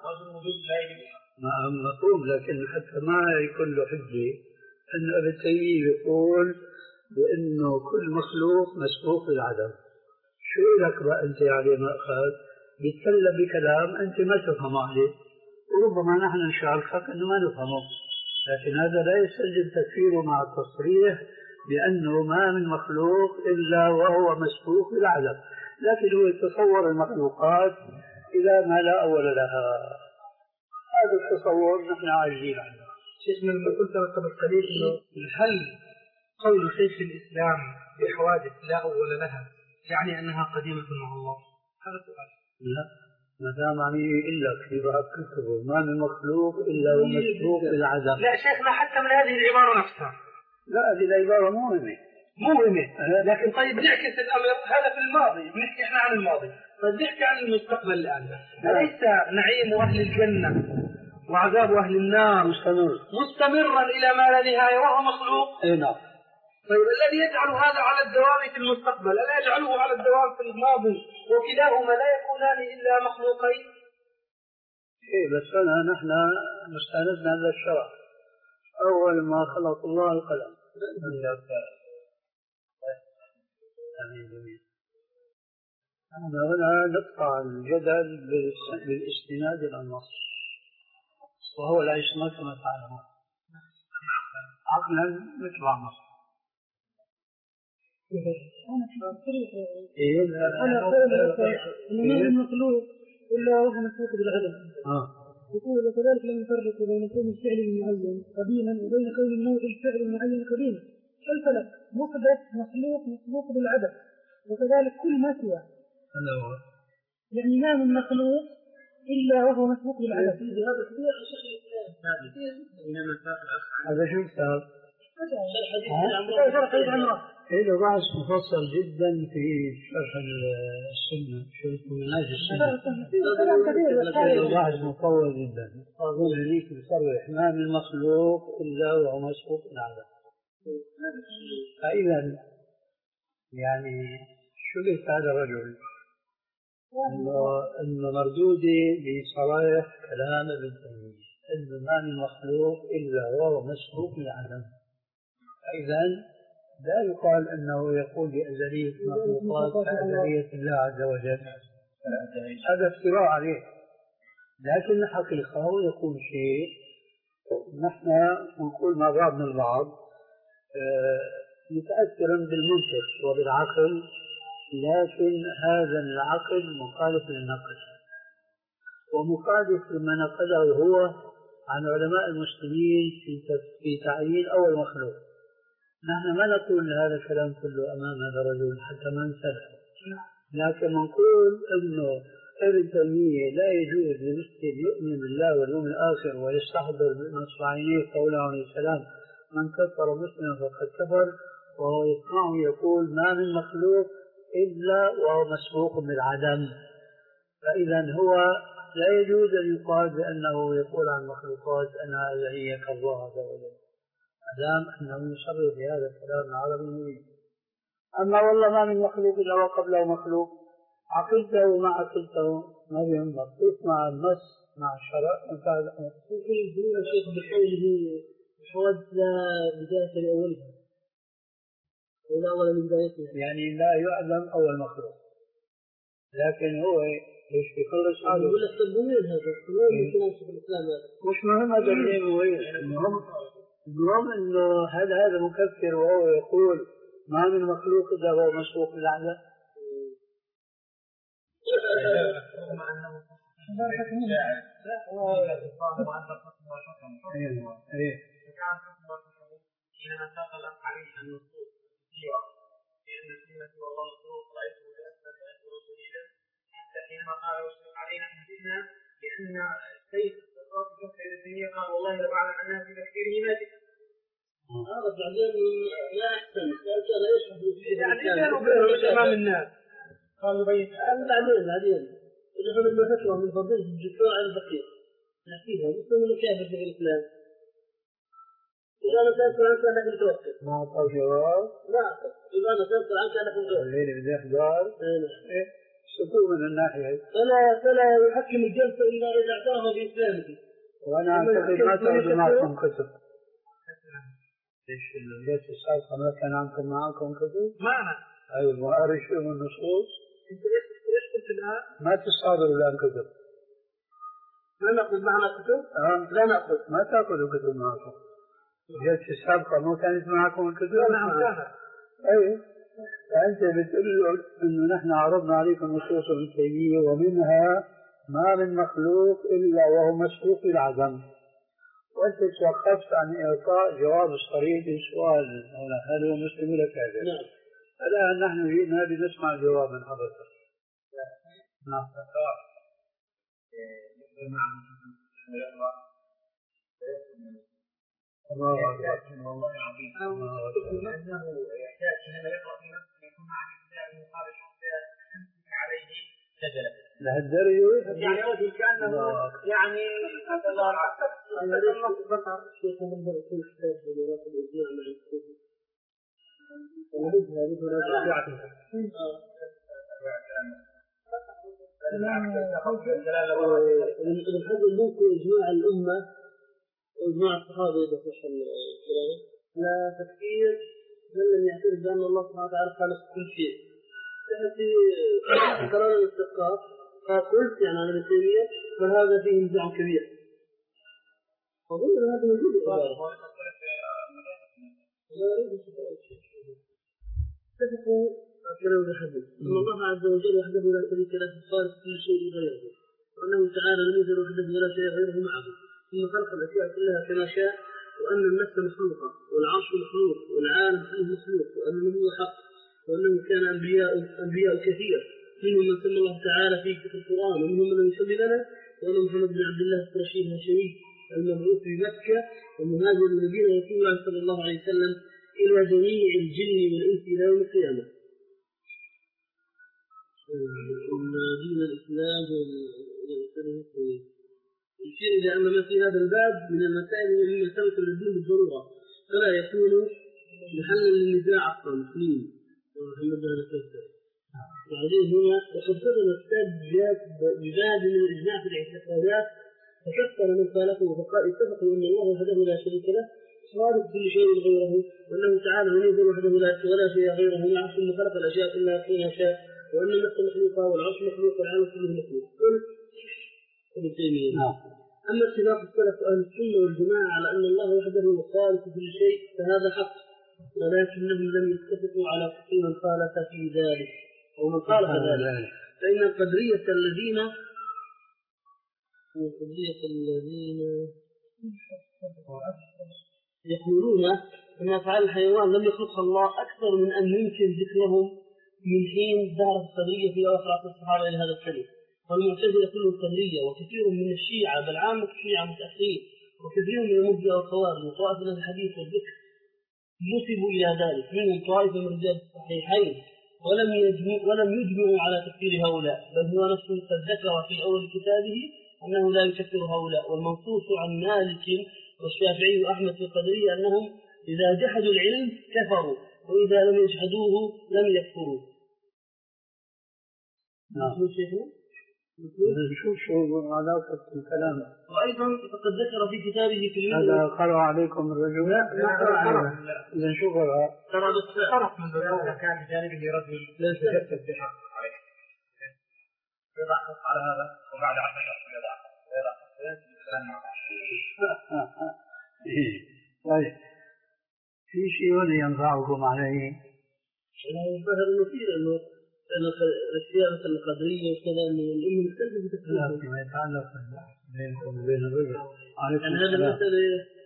Speaker 2: مفهوم، لكن حتى ما يكون له حجة أن ابن تيمية يقول بأنه كل مخلوق مسبوق للعدم. شو لك بقى أنت عليه مأخذ بيتكلم بكلام أنت ما تفهمه عليه، وربما نحن نشاركك أنه ما نفهمه، لكن هذا لا يستلزم تكفيره مع التصريح بأنه ما من مخلوق إلا وهو مسبوق بالعدم، لكن هو يتصور المخلوقات إلى ما لا أول لها. هذا التصور نحن عاجزين عنه.
Speaker 7: شيخنا لما قلت قبل قليل إنه هل قول شيخ الإسلام بحوادث لا أول لها يعني أنها قديمة مع الله؟ هذا سؤال.
Speaker 2: لا، ما دام عليه إلا كتبها كتبه ما من مخلوق إلا ومسبوق بالعدم.
Speaker 7: لا شيخنا حتى من هذه العبارة نفسها.
Speaker 2: لا هذه العبارة مهمة
Speaker 7: مهمة، لكن طيب نعكس الأمر هذا في الماضي، بنحكي إحنا عن الماضي، طيب نحكي عن المستقبل الآن. أليس نعيم أهل الجنة وعذاب أهل النار
Speaker 2: مستمر
Speaker 7: مستمرا إلى ما لا نهاية وهو مخلوق؟
Speaker 2: أي نعم.
Speaker 7: طيب الذي يجعل هذا على الدوام في المستقبل ألا يجعله على الدوام في الماضي، وكلاهما لا يكونان إلا مخلوقين؟
Speaker 2: إيه بس أنا نحن مستندنا هذا الشرع، أول ما خلق الله القلم. أنا هنا نقطع الجدل بالاستناد إلى النص، وهو لا يسمى كما تعلمون عقلا نتبع النص.
Speaker 5: أنا أقول إن ما من مخلوق إلا وهو مسبوق بالعدم. يقول وكذلك لم يفرق بين كون الفعل المعين قديما وبين كون النوع الفعل المعين قديما. كالفلك محدث مخلوق مسبوق بالعدم، وكذلك كل ما سوى. يعني ما من مخلوق إلا وهو مسبوق بالعدم.
Speaker 3: هذا كبير شيخ الإسلام.
Speaker 2: هذا شو الكتاب؟ إذا بحث مفصل جدا في شرح السنة، شرح منهاج السنة، إذا بحث مطول جدا، أظن هنيك بصرح ما من مخلوق إلا وهو مسبوق بالعدم. فإذا يعني شو قلت هذا الرجل؟ إنه إنه مردودي بصرايح كلام ابن تيمية إنه ما من مخلوق إلا وهو مسبوق بالعدم. إذا لا يقال أنه يقول بأزلية المخلوقات كأزلية الله عز وجل، هذا افتراء عليه، لكن الحقيقة هو يقول شيء نحن نقول مع بعضنا البعض متأثرا بالمنطق وبالعقل لكن هذا العقل مخالف للنقل، ومخالف لما نقله هو عن علماء المسلمين في في تعيين أول مخلوق. نحن ما نقول هذا الكلام كله أمام هذا الرجل حتى ما نسلم، لكن نقول أنه ابن تيمية لا يجوز لمسلم يؤمن بالله واليوم الآخر ويستحضر بنصب عينيه قوله عليه السلام من كفر مسلما فقد كفر، وهو يسمعه يقول ما من مخلوق إلا وهو مسبوق بالعدم. فإذا هو لا يجوز أن يقال بأنه يقول عن مخلوقات أنا هي كالله عز وجل، ما دام أنه يصرف بهذا الكلام العربي المبين. أما والله ما من مخلوق إلا وقبله مخلوق، عقلته وما عقلته ما بيهمك، تسمع النص مع الشرع انتهى الأمر.
Speaker 3: ممكن يقولون الشيخ بقوله الحوادث لا بداية لأولها ولا أول من بدايتها،
Speaker 2: يعني لا يعلم أول مخلوق، لكن هو ايش بيخلص حاله؟
Speaker 3: يقول لك تبوير هذا وين كلام شيخ الإسلام هذا؟
Speaker 2: مش مهم هذا منين وين، المهم المهم إنه هل هذا مكفر وهو يقول ما من مخلوق إلا هو مسبوق بالعدم؟
Speaker 4: رغم أنه فكان حكم وحكمه حينما انتقل عليه النصوص كثيرة بأن السنة والله مخلوق رأيته بأسفل بأسفل رسولنا، حتى حينما قال واشتق علينا حديثنا لأن السيد الصراط يكفر الدنيا قال والله لو أعلم أنها في تفكيره ما جئت.
Speaker 3: هذا بعدين لا أحسن كان يشهد
Speaker 7: يعني كانوا بينهم أمام الناس
Speaker 3: قالوا بيت بعدين بعدين يدخل لما فتوى من فضيلة الدكتور على الفقير نحكيها بس من كيف في الإسلام إذا أنا سألت عنك أنك متوقف
Speaker 2: ما أعطاه جواب؟
Speaker 3: لا إذا أنا سألت عنك أنك متوقف
Speaker 2: الليل بدي أحضر إيه سكون من الناحية
Speaker 3: فلا فلا يحكم الجلسة إلا إذا اعترف بإسلامه.
Speaker 2: وأنا أعتقد ما تأخذوا معكم كتب. ليش الجلسة السابقة ما كان عندكم معكم كتب؟
Speaker 7: معنا.
Speaker 2: أيوة وأرش من النصوص.
Speaker 7: أنت ليش ليش قلت الآن؟
Speaker 2: ما تصادروا الآن كتب.
Speaker 3: ما نأخذ معنا كتب؟
Speaker 2: أه؟
Speaker 3: لا نأخذ.
Speaker 2: ما تأخذوا كتب معكم. الجلسة السابقة ما كانت معكم الكتب؟
Speaker 7: نعم كانت.
Speaker 2: أيوة. فأنت بتقول له إنه نحن عرضنا عليكم نصوص ابن تيمية ومنها ما من مخلوق إلا وهو مسبوق بالعدم، وأنت توقفت عن إعطاء جواب صريح للسؤال هل هو مسلم ولا كافر؟
Speaker 3: نعم.
Speaker 2: الآن نحن جئنا لنسمع الجواب من حضرتك. نعم. الله أكبر.
Speaker 4: الله العظيم. أنه يحتاج حينما يقرأ في نفسه يكون مع الكتاب مقابل حتى يمسك عليه شجرة.
Speaker 2: لهالدرجة؟
Speaker 4: يعني رجل كأنه يعني الله أكبر.
Speaker 3: الشيخ من ذلك كل كتاب بدراسة الإجماع مع الكتب. ونجد هذه دراسة الحجر ممكن إجماع الأمة وإجماع الصحابة إذا صح الكلام لا تفكير من لم يعترف بأن الله سبحانه وتعالى خالق كل شيء. تأتي قرار الاستحقاق فقلت يعني عن ابن تيمية فهذا فيه نزاع كبير. أظن أن هذا موجود في العبارة. لا أريد أن اتفقوا كلام الحديث ان الله عز وجل وحده لا شريك له خالق كل شيء غيره، وانه تعالى لم يزل وحده ولا شيء غيره معه، ثم خلق الاشياء كلها كما شاء، وان النفس مخلوقه والعرش مخلوق والعالم فيه مخلوق، وان النبوة حق، وانه كان انبياء انبياء كثير منهم من سمى الله تعالى في القران ومنهم من يسمي لنا، وان محمد بن عبد الله القرشي الهاشمي المبعوث بمكه ومهاجر المدينه رسول الله صلى الله عليه وسلم إلى جميع الجن والإنس إلى يوم القيامة. دين الإسلام يشير إلى أن ما في هذا الباب من المسائل مما تمثل الدين بالضرورة، فلا يكون محلا للنزاع أصلا مسلمين. محمد بن الكوثر. وبعدين هنا وقد كتب الكتاب بباب من الإجماع في الاعتقادات فكفر من خالفه وقال اتفقوا أن الله وحده لا شريك له خالق كل شيء غيره، وأنه تعالى لم يزل وحده ولا شيء غيره معه، ثم خلق الأشياء كلها حين شاء، وأن النفس مخلوقة والعرش مخلوق والعالم كله مخلوق. ابن تيمية. أما اتفاق السلف أهل السنة والجماعة على أن الله وحده هو خالق كل شيء فهذا حق، ولكنهم لم يتفقوا على من خالف في ذلك، ومن خالف ذلك فإن القدرية الذين القدرية الذين يقولون أن أفعال الحيوان لم يخلقها الله أكثر من أن يمكن ذكرهم من حين ظهرت القدرية في أواخر عصر الصحابة إلى هذا الكلام. والمعتزلة كلهم قدرية، وكثير من الشيعة بل عامة الشيعة متأخرين، وكثير من المرجئة والخوارج وطائفة من الحديث والذكر نسبوا إلى ذلك، منهم طائفة من رجال الصحيحين، ولم يجمعوا ولم يجمعوا على تكفير هؤلاء، بل هو نفسه قد ذكر في أول كتابه أنه لا يكفر هؤلاء. والمنصوص عن مالك والشافعي وأحمد في القدرية أنهم إذا جحدوا العلم كفروا، وإذا لم يجحدوه لم يكفروا.
Speaker 2: نعم. شو شو علاقة الكلام؟
Speaker 3: وأيضا فقد ذكر في كتابه في
Speaker 2: هذا قرأ عليكم الرجل؟
Speaker 7: لا لا قرأ.
Speaker 2: إذا شو قرأ؟
Speaker 3: ترى بس
Speaker 7: خرق من ذلك كان بجانبه رجل ليس يكتب بحق عليه. يضع على هذا وبعد عشر شهور يضع يضع
Speaker 2: طيب في شيء ينفعكم عليه؟
Speaker 3: أنا ظهر مثير إنه الأشياء مثل القدرية وكذا إنه الأمة مختلفة في
Speaker 2: لا فيما يتعلق بينكم وبين الرجل.
Speaker 3: يعني هذا المسألة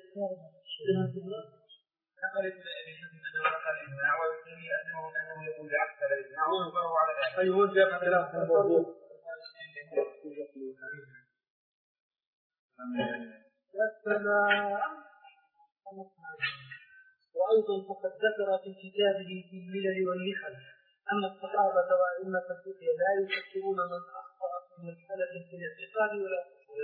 Speaker 4: نقل ابن ابي حاتم انه نقل الاجماع والثاني انه انه يقول بعكس الاجماع ويخبره على ذلك.
Speaker 7: اي وجه خلاف الموضوع.
Speaker 5: وأيضا فقد ذكر في كتابه في الملل والنحل أن الصحابة وأئمة الفقه لا يفكرون من أخطأ في مسألة في الاعتقاد ولا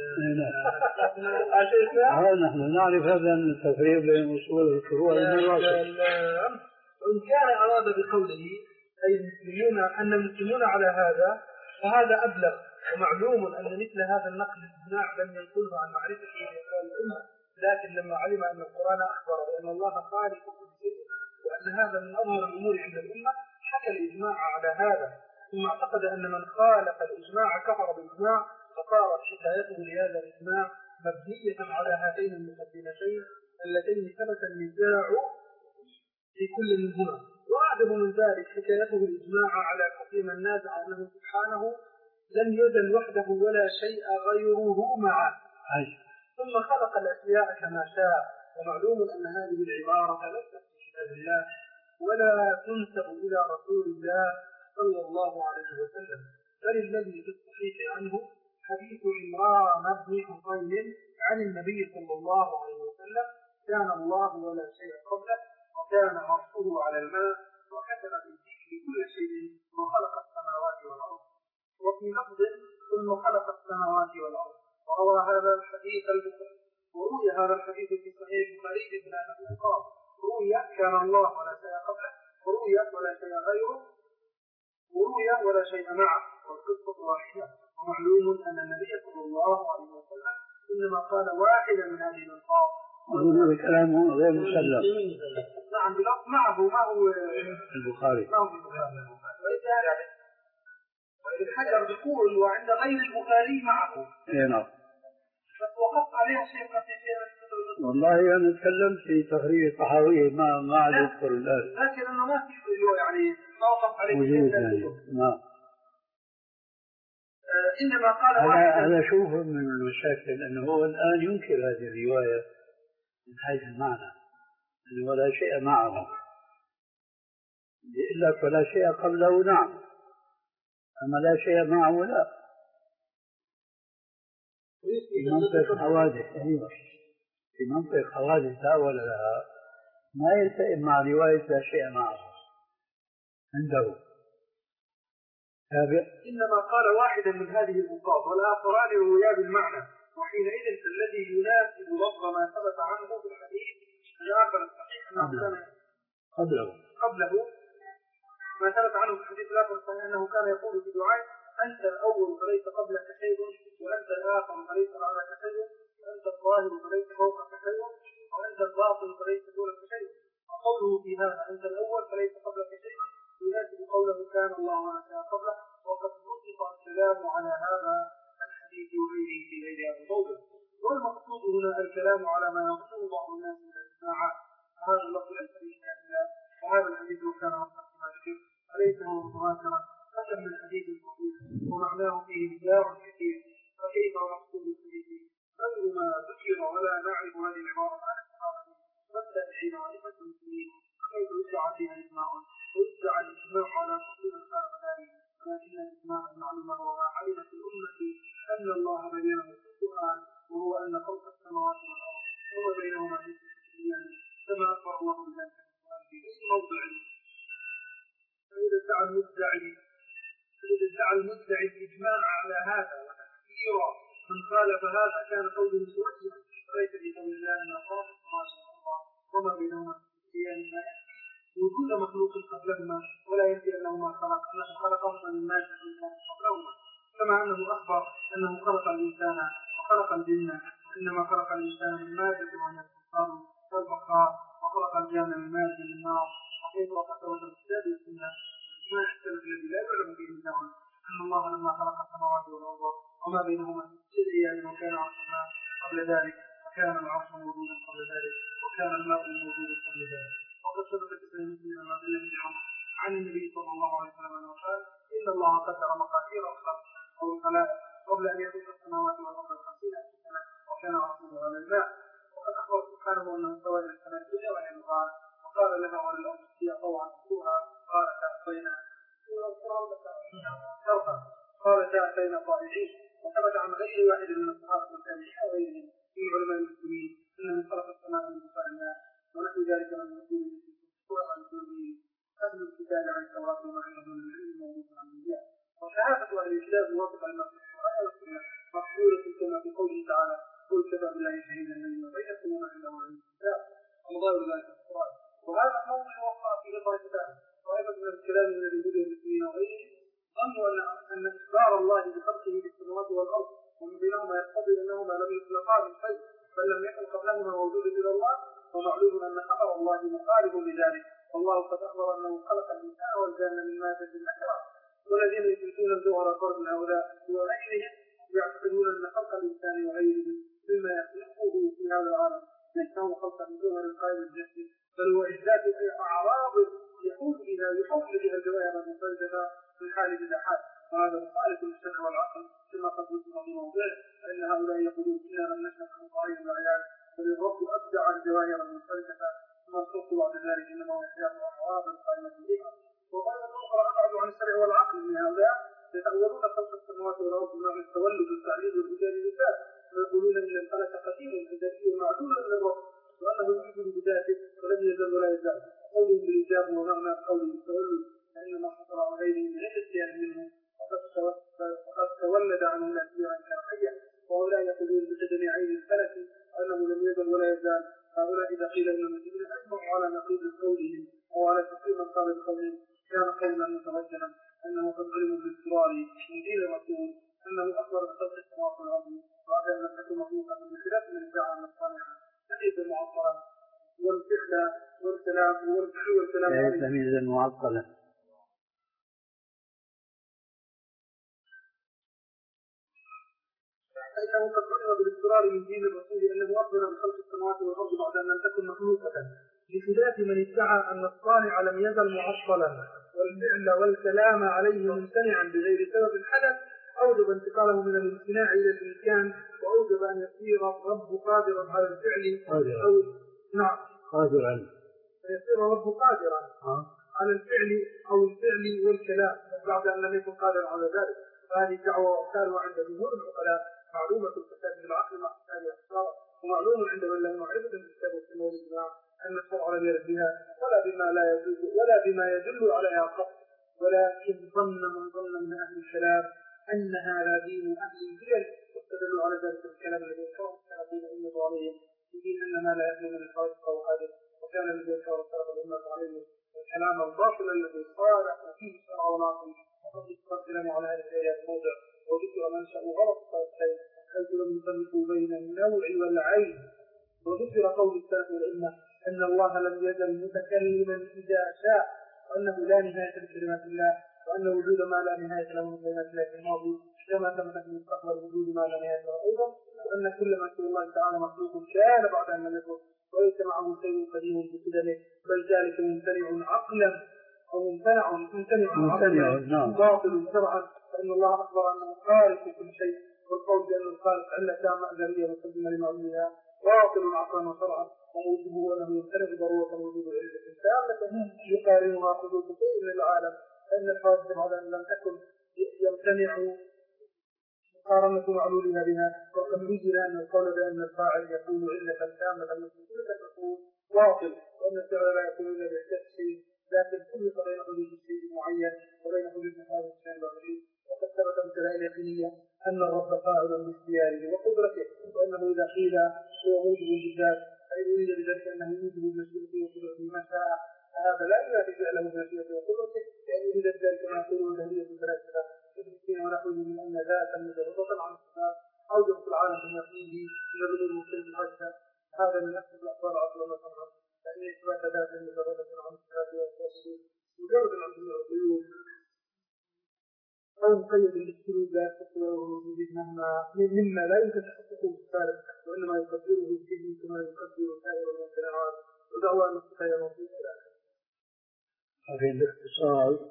Speaker 2: لا. نحن نعرف هذا التفريق بين أصول الفروع والمواقف.
Speaker 5: وإن كان أراد بقوله أي المسلمون أن المسلمون على هذا فهذا أبلغ. ومعلوم أن مثل هذا النقل الإجماع لم ينقله عن معرفته بأقوال الأمة، لكن لما علم أن القرآن أخبر بأن الله خالق كل شيء وأن هذا من أظهر الأمور عند الأمة حكى الإجماع على هذا، ثم اعتقد أن من خالف الإجماع كفر بالإجماع، فصارت حكايته لهذا الإجماع مبنية على هاتين المقدمتين اللتين ثبت النزاع في كل منهما. وأعجب من ذلك حكايته الإجماع على حكيم الناس أنه سبحانه لم يزل وحده ولا شيء غيره معه، ثم خلق الأشياء كما شاء. ومعلوم أن هذه العبارة ليست في كتاب الله ولا تنسب إلى رسول الله صلى الله عليه وسلم، بل الذي في الصحيح عنه حديث عمران بن حصين عن النبي صلى الله عليه وسلم: كان الله ولا شيء قبله، وكان عرشه على الماء، وكتب بالذكر كل شيء، وخلق السماوات والأرض. وفي لفظ: ثم خلق السماوات والأرض. وروى هذا الحديث البخاري، وروي هذا الحديث في صحيح البخاري بثلاثة ألفاظ: روي كان الله ولا شيء قبله، وروي ولا شيء غيره، وروي ولا شيء معه، والقصة واحدة. ومعلوم أن النبي صلى الله عليه وسلم إنما قال واحدا من هذه الألفاظ.
Speaker 2: هذا كلامه غير مسلم.
Speaker 5: نعم بلفظ معه ما هو
Speaker 2: البخاري.
Speaker 5: ما هو البخاري. وإذا حجر يقول وعند غير البخاري معه.
Speaker 2: إيه نعم.
Speaker 5: بس وقفت عليها شيء قصير.
Speaker 2: والله أنا تكلمت في تقرير الطحاوية ما ما عاد أذكر الآن.
Speaker 5: لكن إنه ما في يعني ما وقفت عليه
Speaker 2: موجود يعني. نعم.
Speaker 5: إنما قال
Speaker 2: أنا أنا أشوف من المشاكل أنه هو الآن ينكر هذه الرواية من حيث المعنى، أنه ولا شيء معه. يقول لك ولا شيء قبله، نعم، أما لا شيء معه لا. في منطق حوادث، أيوة، في منطق حوادث لا ولا لها ما يلتئم مع رواية لا شيء معه عنده. تابع.
Speaker 5: إنما قال واحدا من هذه الألفاظ والآخران رويا بالمعنى، وحينئذ الذي يناسب لفظ ما ثبت عنه في الحديث الآخر الصحيح أنه كان
Speaker 2: قبله
Speaker 5: قبله ما ثبت عنه في الحديث الآخر الصحيح أنه كان يقول في دعاء: أنت الأول فليس قبلك شيء، وأنت الآخر فليس بعدك شيء، وأنت الظاهر فليس فوقك شيء، وأنت الباطن فليس دونك شيء. وقوله في هذا أنت الأول فليس قبلك شيء يناسب قوله كان الله وما شاء قبله، وقد نطق الكلام على هذا الحديث وغيره في غير هذا الموضع. والمقصود هنا الكلام على ما يظن بعض الناس من الاجتماعات. هذا اللفظ ليس به كاملا، وهذا الحديث كان مقدما ذكر فليس هو متواترا، بل
Speaker 1: كم من حديث طويل ومعناه فيه بداع كثير، فكيف ونقصد الحديث غير ما ذكر ولا نعرف هذه العبارة عن الصحابة والتابعين وأئمة المسلمين، فكيف يدعى فيها إجماع ويدعى الإجماع على كل من كان ذلك، ولكن الإجماع المعلومة هو ما علمت الأمة أن الله بينه في القرآن، وهو أن خلق السماوات والأرض وما بينهما في الدنيا كما أخبر الله بذلك في أي موضع. فإذا ادعى المدعي فإذا ادعى المدعي الإجماع على هذا وتكفير من خالف هذا كان قوله متوجها، فليس لقول الله أن خلق السماوات والأرض وما بينهما في الدنيا وجود مخلوق قبلهما، ولا ينفي أنهما خلق أنه خلقهما من ماء قبلهما، كما أنه أخبر أنه خلق الإنسان وخلق الجن، وإنما خلق الإنسان من مادة وهي الصلصال والبخار، وخلق الجن من مادة من النار، وكيف وقد ثبت الكتاب والسنة ما يختلف الذي لا يعلم به النار أن الله لما خلق السماوات والأرض وما بينهما في أيام وكان عرشنا قبل ذلك، وكان العرش موجودا قبل ذلك، وكان الماء موجودا قبل ذلك. وقد ثبت في مسلم عن النبي صلى الله عليه وسلم أنه قال إن الله قدر مقادير الخلق أو الخلائق قبل أن يخلق السماوات والأرض خمسين ألف سنة، وكان عرشه على الماء. وقد أخبر سبحانه أنه سوى إلى السماء الدنيا وهي الغار، وقال لها وللأرض هي طوعا خذوها قالت أعطينا قالت أعطينا طائعين. وثبت عن غير واحد من الصحابة والتابعين وغيرهم من علماء المسلمين أنه خلق السماء من بشر الناس، ونحو ذلك من المسلمين في السورة عن المسلمين أهل الكتاب عن التوراة وما عندهم من العلم موجود عن الأنبياء. وشهادة أهل الكتاب موافقة لما في القرآن والسنة مقبولة كما في قوله تعالى قل كفى بالله شهيدا بيني وبينكم وما عنده علم الكتاب ومضايق ذلك القرآن. وهذا الموضوع وقع في غطاء الكتاب. وأيضا من الكلام الذي بدأ المسلمين وغيرهم ظنوا أن إخبار الله بخلقه للسماوات والأرض ومن بينهما يقتضي أنهما لم يخلقا من شيء بل لم يكن قبلهما موجود إلى الله، ومعلوم أن خبر الله مخالف لذلك، والله قد أخبر أنه خلق الإنسان والجن من مادة النكرة. والذين يثبتون الجوهر قرن هؤلاء وغيرهم يعتقدون أن خلق الإنسان وغيره مما يخلقه في هذا العالم ليس هو خلق الجوهر القائم الجسد، بل هو إحداث أعراض يحول إلى يحول إلى الجواهر المفردة من حال إلى حال، وهذا مخالف للشرع والعقل كما قد ذكر في موضوع فإن هؤلاء يقولون إنا لم نشهد عن قائل العيال بل الرب أبدع الجواهر المفردة ثم الصوت بعد ذلك إنما هو إحداث أعراض قائمة بها. وقال الأخرى أبعد عن الشرع والعقل من هؤلاء يتأولون خلق السماوات والأرض مع التولد والتعليل والإيجاد لله، ويقولون إن الفلك قديم أزلي معلوم للرب وأنه يوجد بذاته ولم يزل ولا يزال. قولهم بالإجاب ومعنى قوله التولد فإنما حصل على غيره من الاتيان منه وقد تولد عنه الأشياء كان حيا. وهؤلاء يقولون بقدم عين الفلك أنه لم يزل ولا يزال. هؤلاء إذا قيل إن المسلمين أجمعوا على نقيض قولهم أو على تقييم من قال بقولهم كان قولا متوجها أنه قد علموا بالاضطرار من دين الرسول أنه أخبر بخلق السماوات والأرض وأن لم تكن مخلوقا بخلاف من ادعى أن الصانع ليس معطلا والفعل والكلام والفعل والكلام
Speaker 2: تمييز المعطلة
Speaker 1: فإنه قد علم بالاضطرار من دين الرسول أنه أخبر بخلق السماوات والأرض بعد أن لم تكن مخلوقة، بخلاف من ادعى أن الصانع لم يزل معطلا والفعل والكلام عليه ممتنعا بغير سبب الحدث أوجب انتقاله من الامتناع إلى الإمكان، وأوجب أن يصير الرب قادرا على الفعل أو نعم
Speaker 2: قادرا
Speaker 1: فيصير الرب قادرا على الفعل أو الفعل والكلام بعد أن لم يكن قادرا على ذلك. فهذه دعوة وكانوا عند جمهور العقلاء معلومة الفساد بالعقل مع فساد الأفكار، ومعلوم عند من له معرفة بالكتاب والسنة والإجماع أن الشرع لم يرد بها ولا بما لا يجوز ولا بما يدل عليها قط، ولكن ظن من ظن من أهل الكلام أن هذا دين أهل الجهل واستدلوا على ذلك الكلام الذي يشرع السلفين أمة عليهم بدين أن ما لا يخلو من الخالق أو حادث، وكان الذي يشرع السلف الأمة عليهم الكلام الباطل الذي صالح فيه الشرع والعقل. وقد يستقدم على هذه الآيات موضع وذكر منشأ غلط الصالحين حيث لم يفرقوا بين النوع والعين، وذكر قول السلف والأمة أن الله لم يزل متكلما إذا شاء، وأنه لا نهاية لكلمات الله، وأن وجود ما لا نهاية له من كلمات الله في الماضي كما ثبت في المستقبل وجود ما لا نهاية له أيضا، وأن كل ما سوى الله تعالى مخلوق كان بعد أن لم يكن وليس معه شيء قديم بقدمه، بل ذلك ممتنع عقلا أو ممتنع ممتنع
Speaker 2: ممتنع نعم
Speaker 1: باطل شرعا، فإن الله أخبر أنه خالق كل شيء، والقول بأن الخالق علة تامة أزلية مقدمة لمعلومها باطل عقلا وشرعا، وموجبه أنه يمتنع ضرورة وجود العلة تامة يقارنها حدود شيء من العالم، فإن الحادث على أن لم تكن يمتنع مقارنة معلولها بها. وقد بين أن القول بأن الفاعل يكون علة تامة مثل تكون باطل، وأن الفعل لا يكون إلا بإحداث شيء، لكن كل بين حدود شيء معين وبين حدود هذا الشيء البعيد. وقد ثبت بالدلائل اليقينية أن الرب فاعل باختياره وقدرته، وأنه إذا قيل هو موجب بالذات فإن يريد بذلك أنه يوجب بمشيئته وقدرته ما شاء، هذا لا ينافي فعله بمشيئته وقدرته، لأن يريد ذلك ما يقوله تهلية الفلاسفة ونحن من أن ذاتا مجردة عن الصفات أوجب في العالم بما فيه من الأمور المختلفة الحادثة. هذا من نفس الأخبار أصلا وطبعا، فإن إثبات ذات مجردة عن الصفات والتوحيد مجرد عن جميع القيود أو مقيد بالسلوك لا يستطيعه مهما مما لا يمكن تحققه بالسالب، وإنما يقدره الذهن كما يقدر سائر الممتنعات، ودعوى أن الصفات موجودة إلى آخره.
Speaker 2: في الاختصار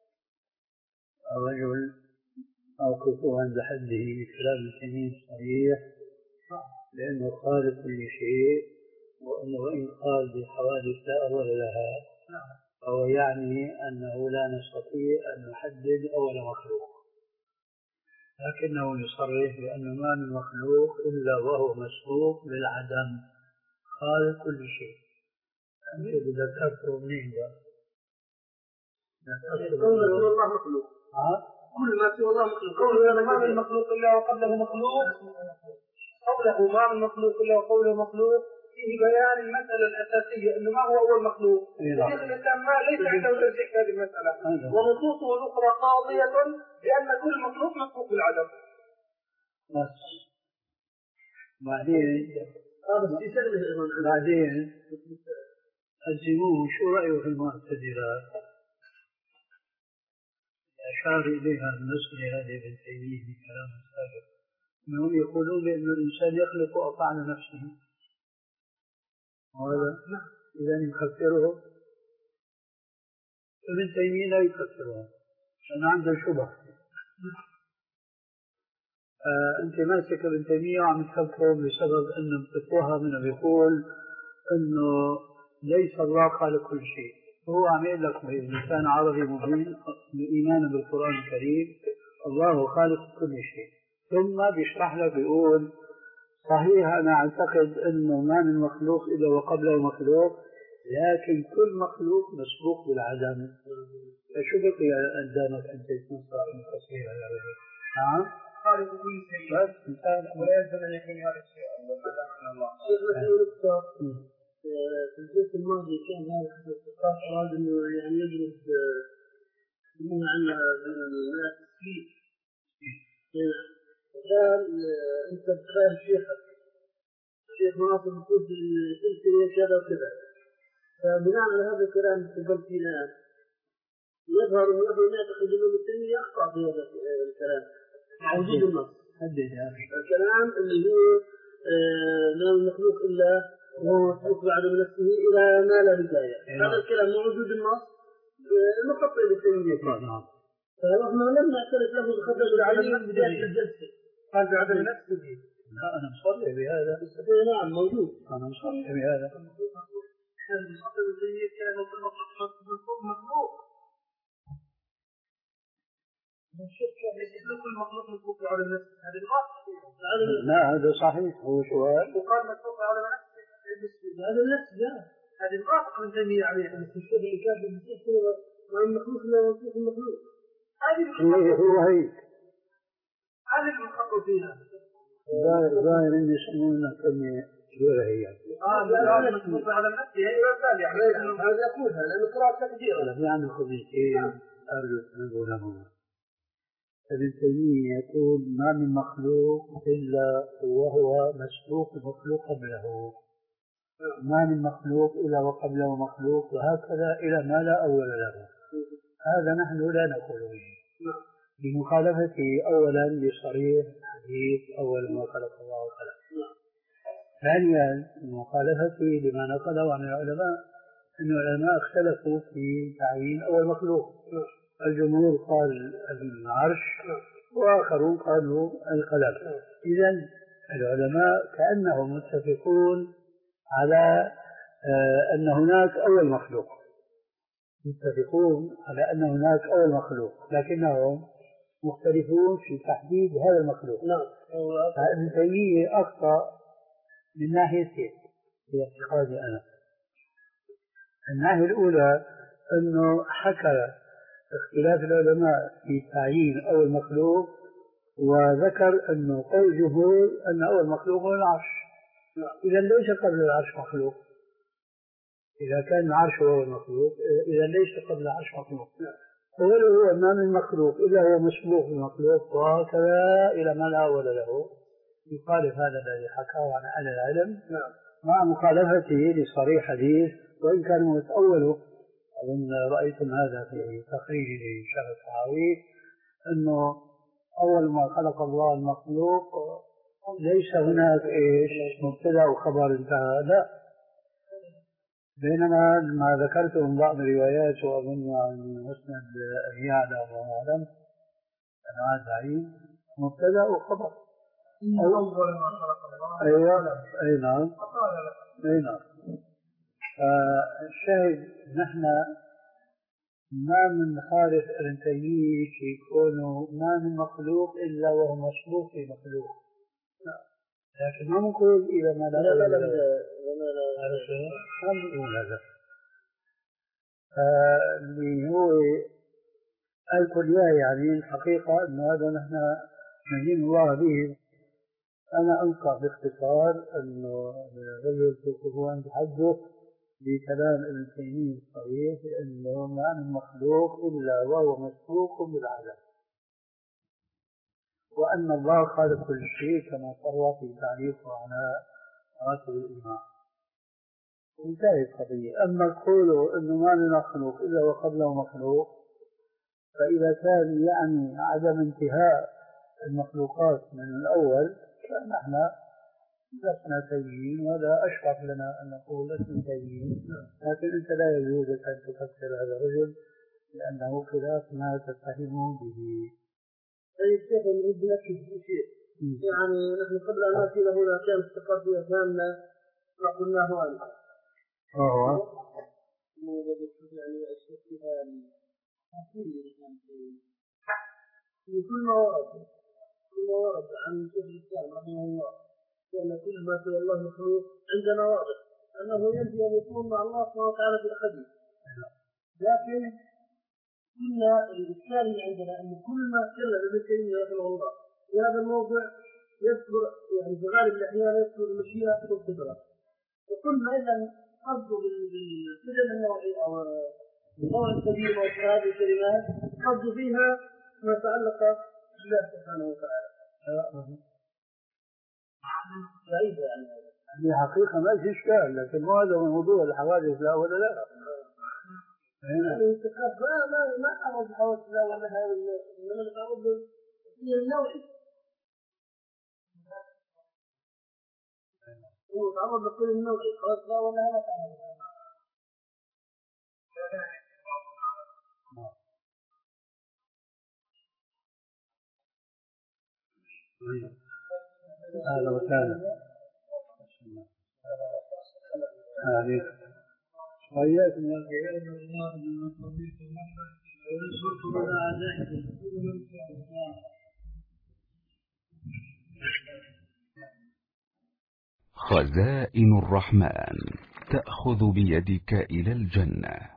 Speaker 2: الرجل موقفه عند حده كلام التمييز صحيح، لأنه خالق كل شيء، وأنه وإن قال بالحوادث لا أول لها فهو يعني أنه لا نستطيع أن نحدد أول مخلوق، لكنه يصرح بأنه ما من مخلوق إلا وهو مسبوق بالعدم خالق كل شيء. أنت بذكرته منين بقى؟
Speaker 1: قول الله مخلوق، كل ما سوى الله مخلوق، قوله ما من مخلوق إلا وقبله مخلوق، قوله ما من مخلوق إلا وقوله مخلوق فيه بيان المسألة الأساسية أنه ما هو أول مخلوق. شيخ الإسلام ما ليس عنده ترجيح هذه المسألة، ونصوصه الأخرى قاضية بأن كل مخلوق مسبوق بالعدم.
Speaker 2: بس بعدين بعدين أجموه شو رأيه في المعتزلة؟ أشار إليها النسخ هذه ابن تيمية في كلام السابق، أنهم يقولون بأن الإنسان يخلق أفعال نفسه، وهذا إذا يكفره ابن تيمية لا يكفره لأنه عنده شبه. أنت ماسك ابن تيمية وعم تكفره بسبب أنه بتتوهم أنه بيقول أنه ليس الله خالق كل شيء. هو عم يقول لك بلسان عربي مبين إيمانا بالقرآن الكريم الله خالق كل شيء، ثم بيشرح لك بيقول صحيح أنا أعتقد أنه ما من مخلوق إلا وقبله مخلوق، لكن كل مخلوق مسبوق بالعدم. فشو بقي قدامك أنت تنصح من تصوير هذا الرجل؟ نعم
Speaker 1: خالق كل شيء
Speaker 2: بس مثال
Speaker 1: ولا يلزم أن يكون هذا الشيء الله.
Speaker 3: في الجزء الماضي كان هذا الاختصاص أراد أنه يعني يجلس يسمونها عنها من الناس فيه. قال أنت بخير شيخك الشيخ ناصر يقول تلك كذا وكذا، فبناء على هذا الكلام استقبلت الآن يظهر أنه يعتقد أنه المسلمين يخطأ في هذا الكلام مع وجود النص. الكلام اللي هو لا المخلوق إلا وهو مسلوك بعد نفسه إلى ما لا بداية. هذا الكلام مع وجود النص المخطئ بالتنجيل. فنحن لم نعترف له بخطأ العلم بداية الجلسة.
Speaker 1: قال بعدم نفسه.
Speaker 2: لا أنا مصرح بهذا.
Speaker 3: نعم موجود.
Speaker 2: أنا مصرح بهذا.
Speaker 1: كان المخطئ بالتنجيل كان مطلوب مخلوق. الشركة يسأل كل مخلوق مسبوق على نفسه. هذا الغلط.
Speaker 2: لا هذا صحيح هو سؤال.
Speaker 1: وقال مسبوق على نفسه.
Speaker 3: هذا النفس لا.
Speaker 1: هذه الغلط من تنمية عليه.
Speaker 3: بس الشيء اللي كان بالمسيح مع المخلوق لا مسبوق المخلوق.
Speaker 2: هذه هو هيك.
Speaker 1: هذه اللي بنخطط فيها.
Speaker 2: ظاهر إن يسمونها كلمة غير هي.
Speaker 1: آه لا مسبوق على نفسه هي مثال يعني.
Speaker 3: هذا يقولها لأن قراءة كثيرة.
Speaker 2: لا يعني قضيتين أرجو أن أقولهما. ابن تيمية يقول ما من مخلوق إلا وهو مسبوق بمخلوق قبله، ما من مخلوق إلا وقبله مخلوق، وهكذا إلى ما لا أول له. هذا نحن لا نقول به بمخالفته أولا لصريح حديث أول ما خلق الله خلق، ثانيا بمخالفته لما نقله عن العلماء أن العلماء اختلفوا في تعيين أول مخلوق. الجمهور قال العرش وآخرون قالوا القلم. إذن العلماء كأنهم متفقون على أن هناك أول مخلوق، متفقون على أن هناك أول مخلوق، لكنهم مختلفون في تحديد هذا المخلوق.
Speaker 3: نعم.
Speaker 2: فابن تيمية أخطأ من ناحيتين في اعتقادي أنا. الناحية الأولى أنه حكى اختلاف العلماء في تعيين أول مخلوق، وذكر أنه قول جمهور أن أول مخلوق هو العرش. إذا ليس قبل العرش مخلوق. إذا كان العرش هو المخلوق إذا ليس قبل العرش مخلوق. أوله هو ما من مخلوق إلا هو مسبوق بمخلوق، وهكذا إلى ما لا أول له. يخالف هذا الذي حكاه عن أهل العلم مع مخالفته لصريح حديث، وإن كان متأوله. أظن رأيتم هذا في تخريج شرح الطحاوي أنه أول ما خلق الله المخلوق ليس هناك إيش مبتدأ وخبر انتهى، لا. بينما ما ذكرته من بعض الروايات وأظن عن مسند أبي يعلى وأعلم أنواع تعيين مبتدأ وخبر.
Speaker 1: أول ما خلق الله.
Speaker 2: أيوة. أي نعم. أي نعم. الشاهد نحن ما من خالف ابن تيمية في كونه ما من مخلوق إلا وهو مسبوق في مخلوق، لكن ما نقول إذا ما لا لا لا لا ما نقول هذا. اللي هو الكلية يعني الحقيقة أن هذا نحن ندين الله به. أنا أنصح باختصار أنه الرجل هو أن يتحدث بكلام ابن تيمية الصريح أنه ما من مخلوق إلا وهو مسبوق بالعدم، وأن الله خالق كل شيء كما صرح في تعليقه على مراتب الإيمان. انتهت القضية. أما قوله أنه ما من مخلوق إلا وقبله مخلوق، فإذا كان يعني عدم انتهاء المخلوقات من الأول فنحن لسنا تيجين، ولا أشرف لنا أن نقول لسنا تيجين. لكن أنت لا يجوز أن تفكر هذا الرجل لأنه خلاف ما تتهم به.
Speaker 3: طيب شيخ نريد نأكد بشيء، يعني نحن قبل أن نأتي له هنا كان استقر في أفهامنا ما قلناه عنه.
Speaker 2: أوه.
Speaker 3: يعني أشياء فيها كل ما ورد كل ما ورد عن شيخ الإسلام رحمه الله لأن كل ما سوى الله مخلوق عندنا واضح أنه ينبغي أن يكون مع الله سبحانه وتعالى في الحديث. لكن كنا الإشكال اللي عندنا أن كل ما تكلم ابن تيمية رحمه الله في هذا الموضع يذكر يعني في غالب الأحيان يذكر المشيئة والقدرة، وقلنا إذا قصده بالسلم النوعي أو النوع الكبير وهذه الكلمات قصده فيها ما يتعلق بالله سبحانه وتعالى. بعيدة يعني
Speaker 2: هي حقيقة ما في إشكال، لكن ما هذا هو موضوع الحوادث لا ولا لا.
Speaker 3: يعني الاتخاذ ما ما ما تعرض الحوادث لا ولا هذا، إنما تعرض هي النوعي. هو تعرض لكل النوعي خلاص لا ولا هذا تعرض.
Speaker 2: هذا وكان هذه وإياكم والعياذ بالله من صديق المحمد وينصركم على أعدائكم.
Speaker 8: خزائن الرحمن تأخذ بيدك إلى الجنة.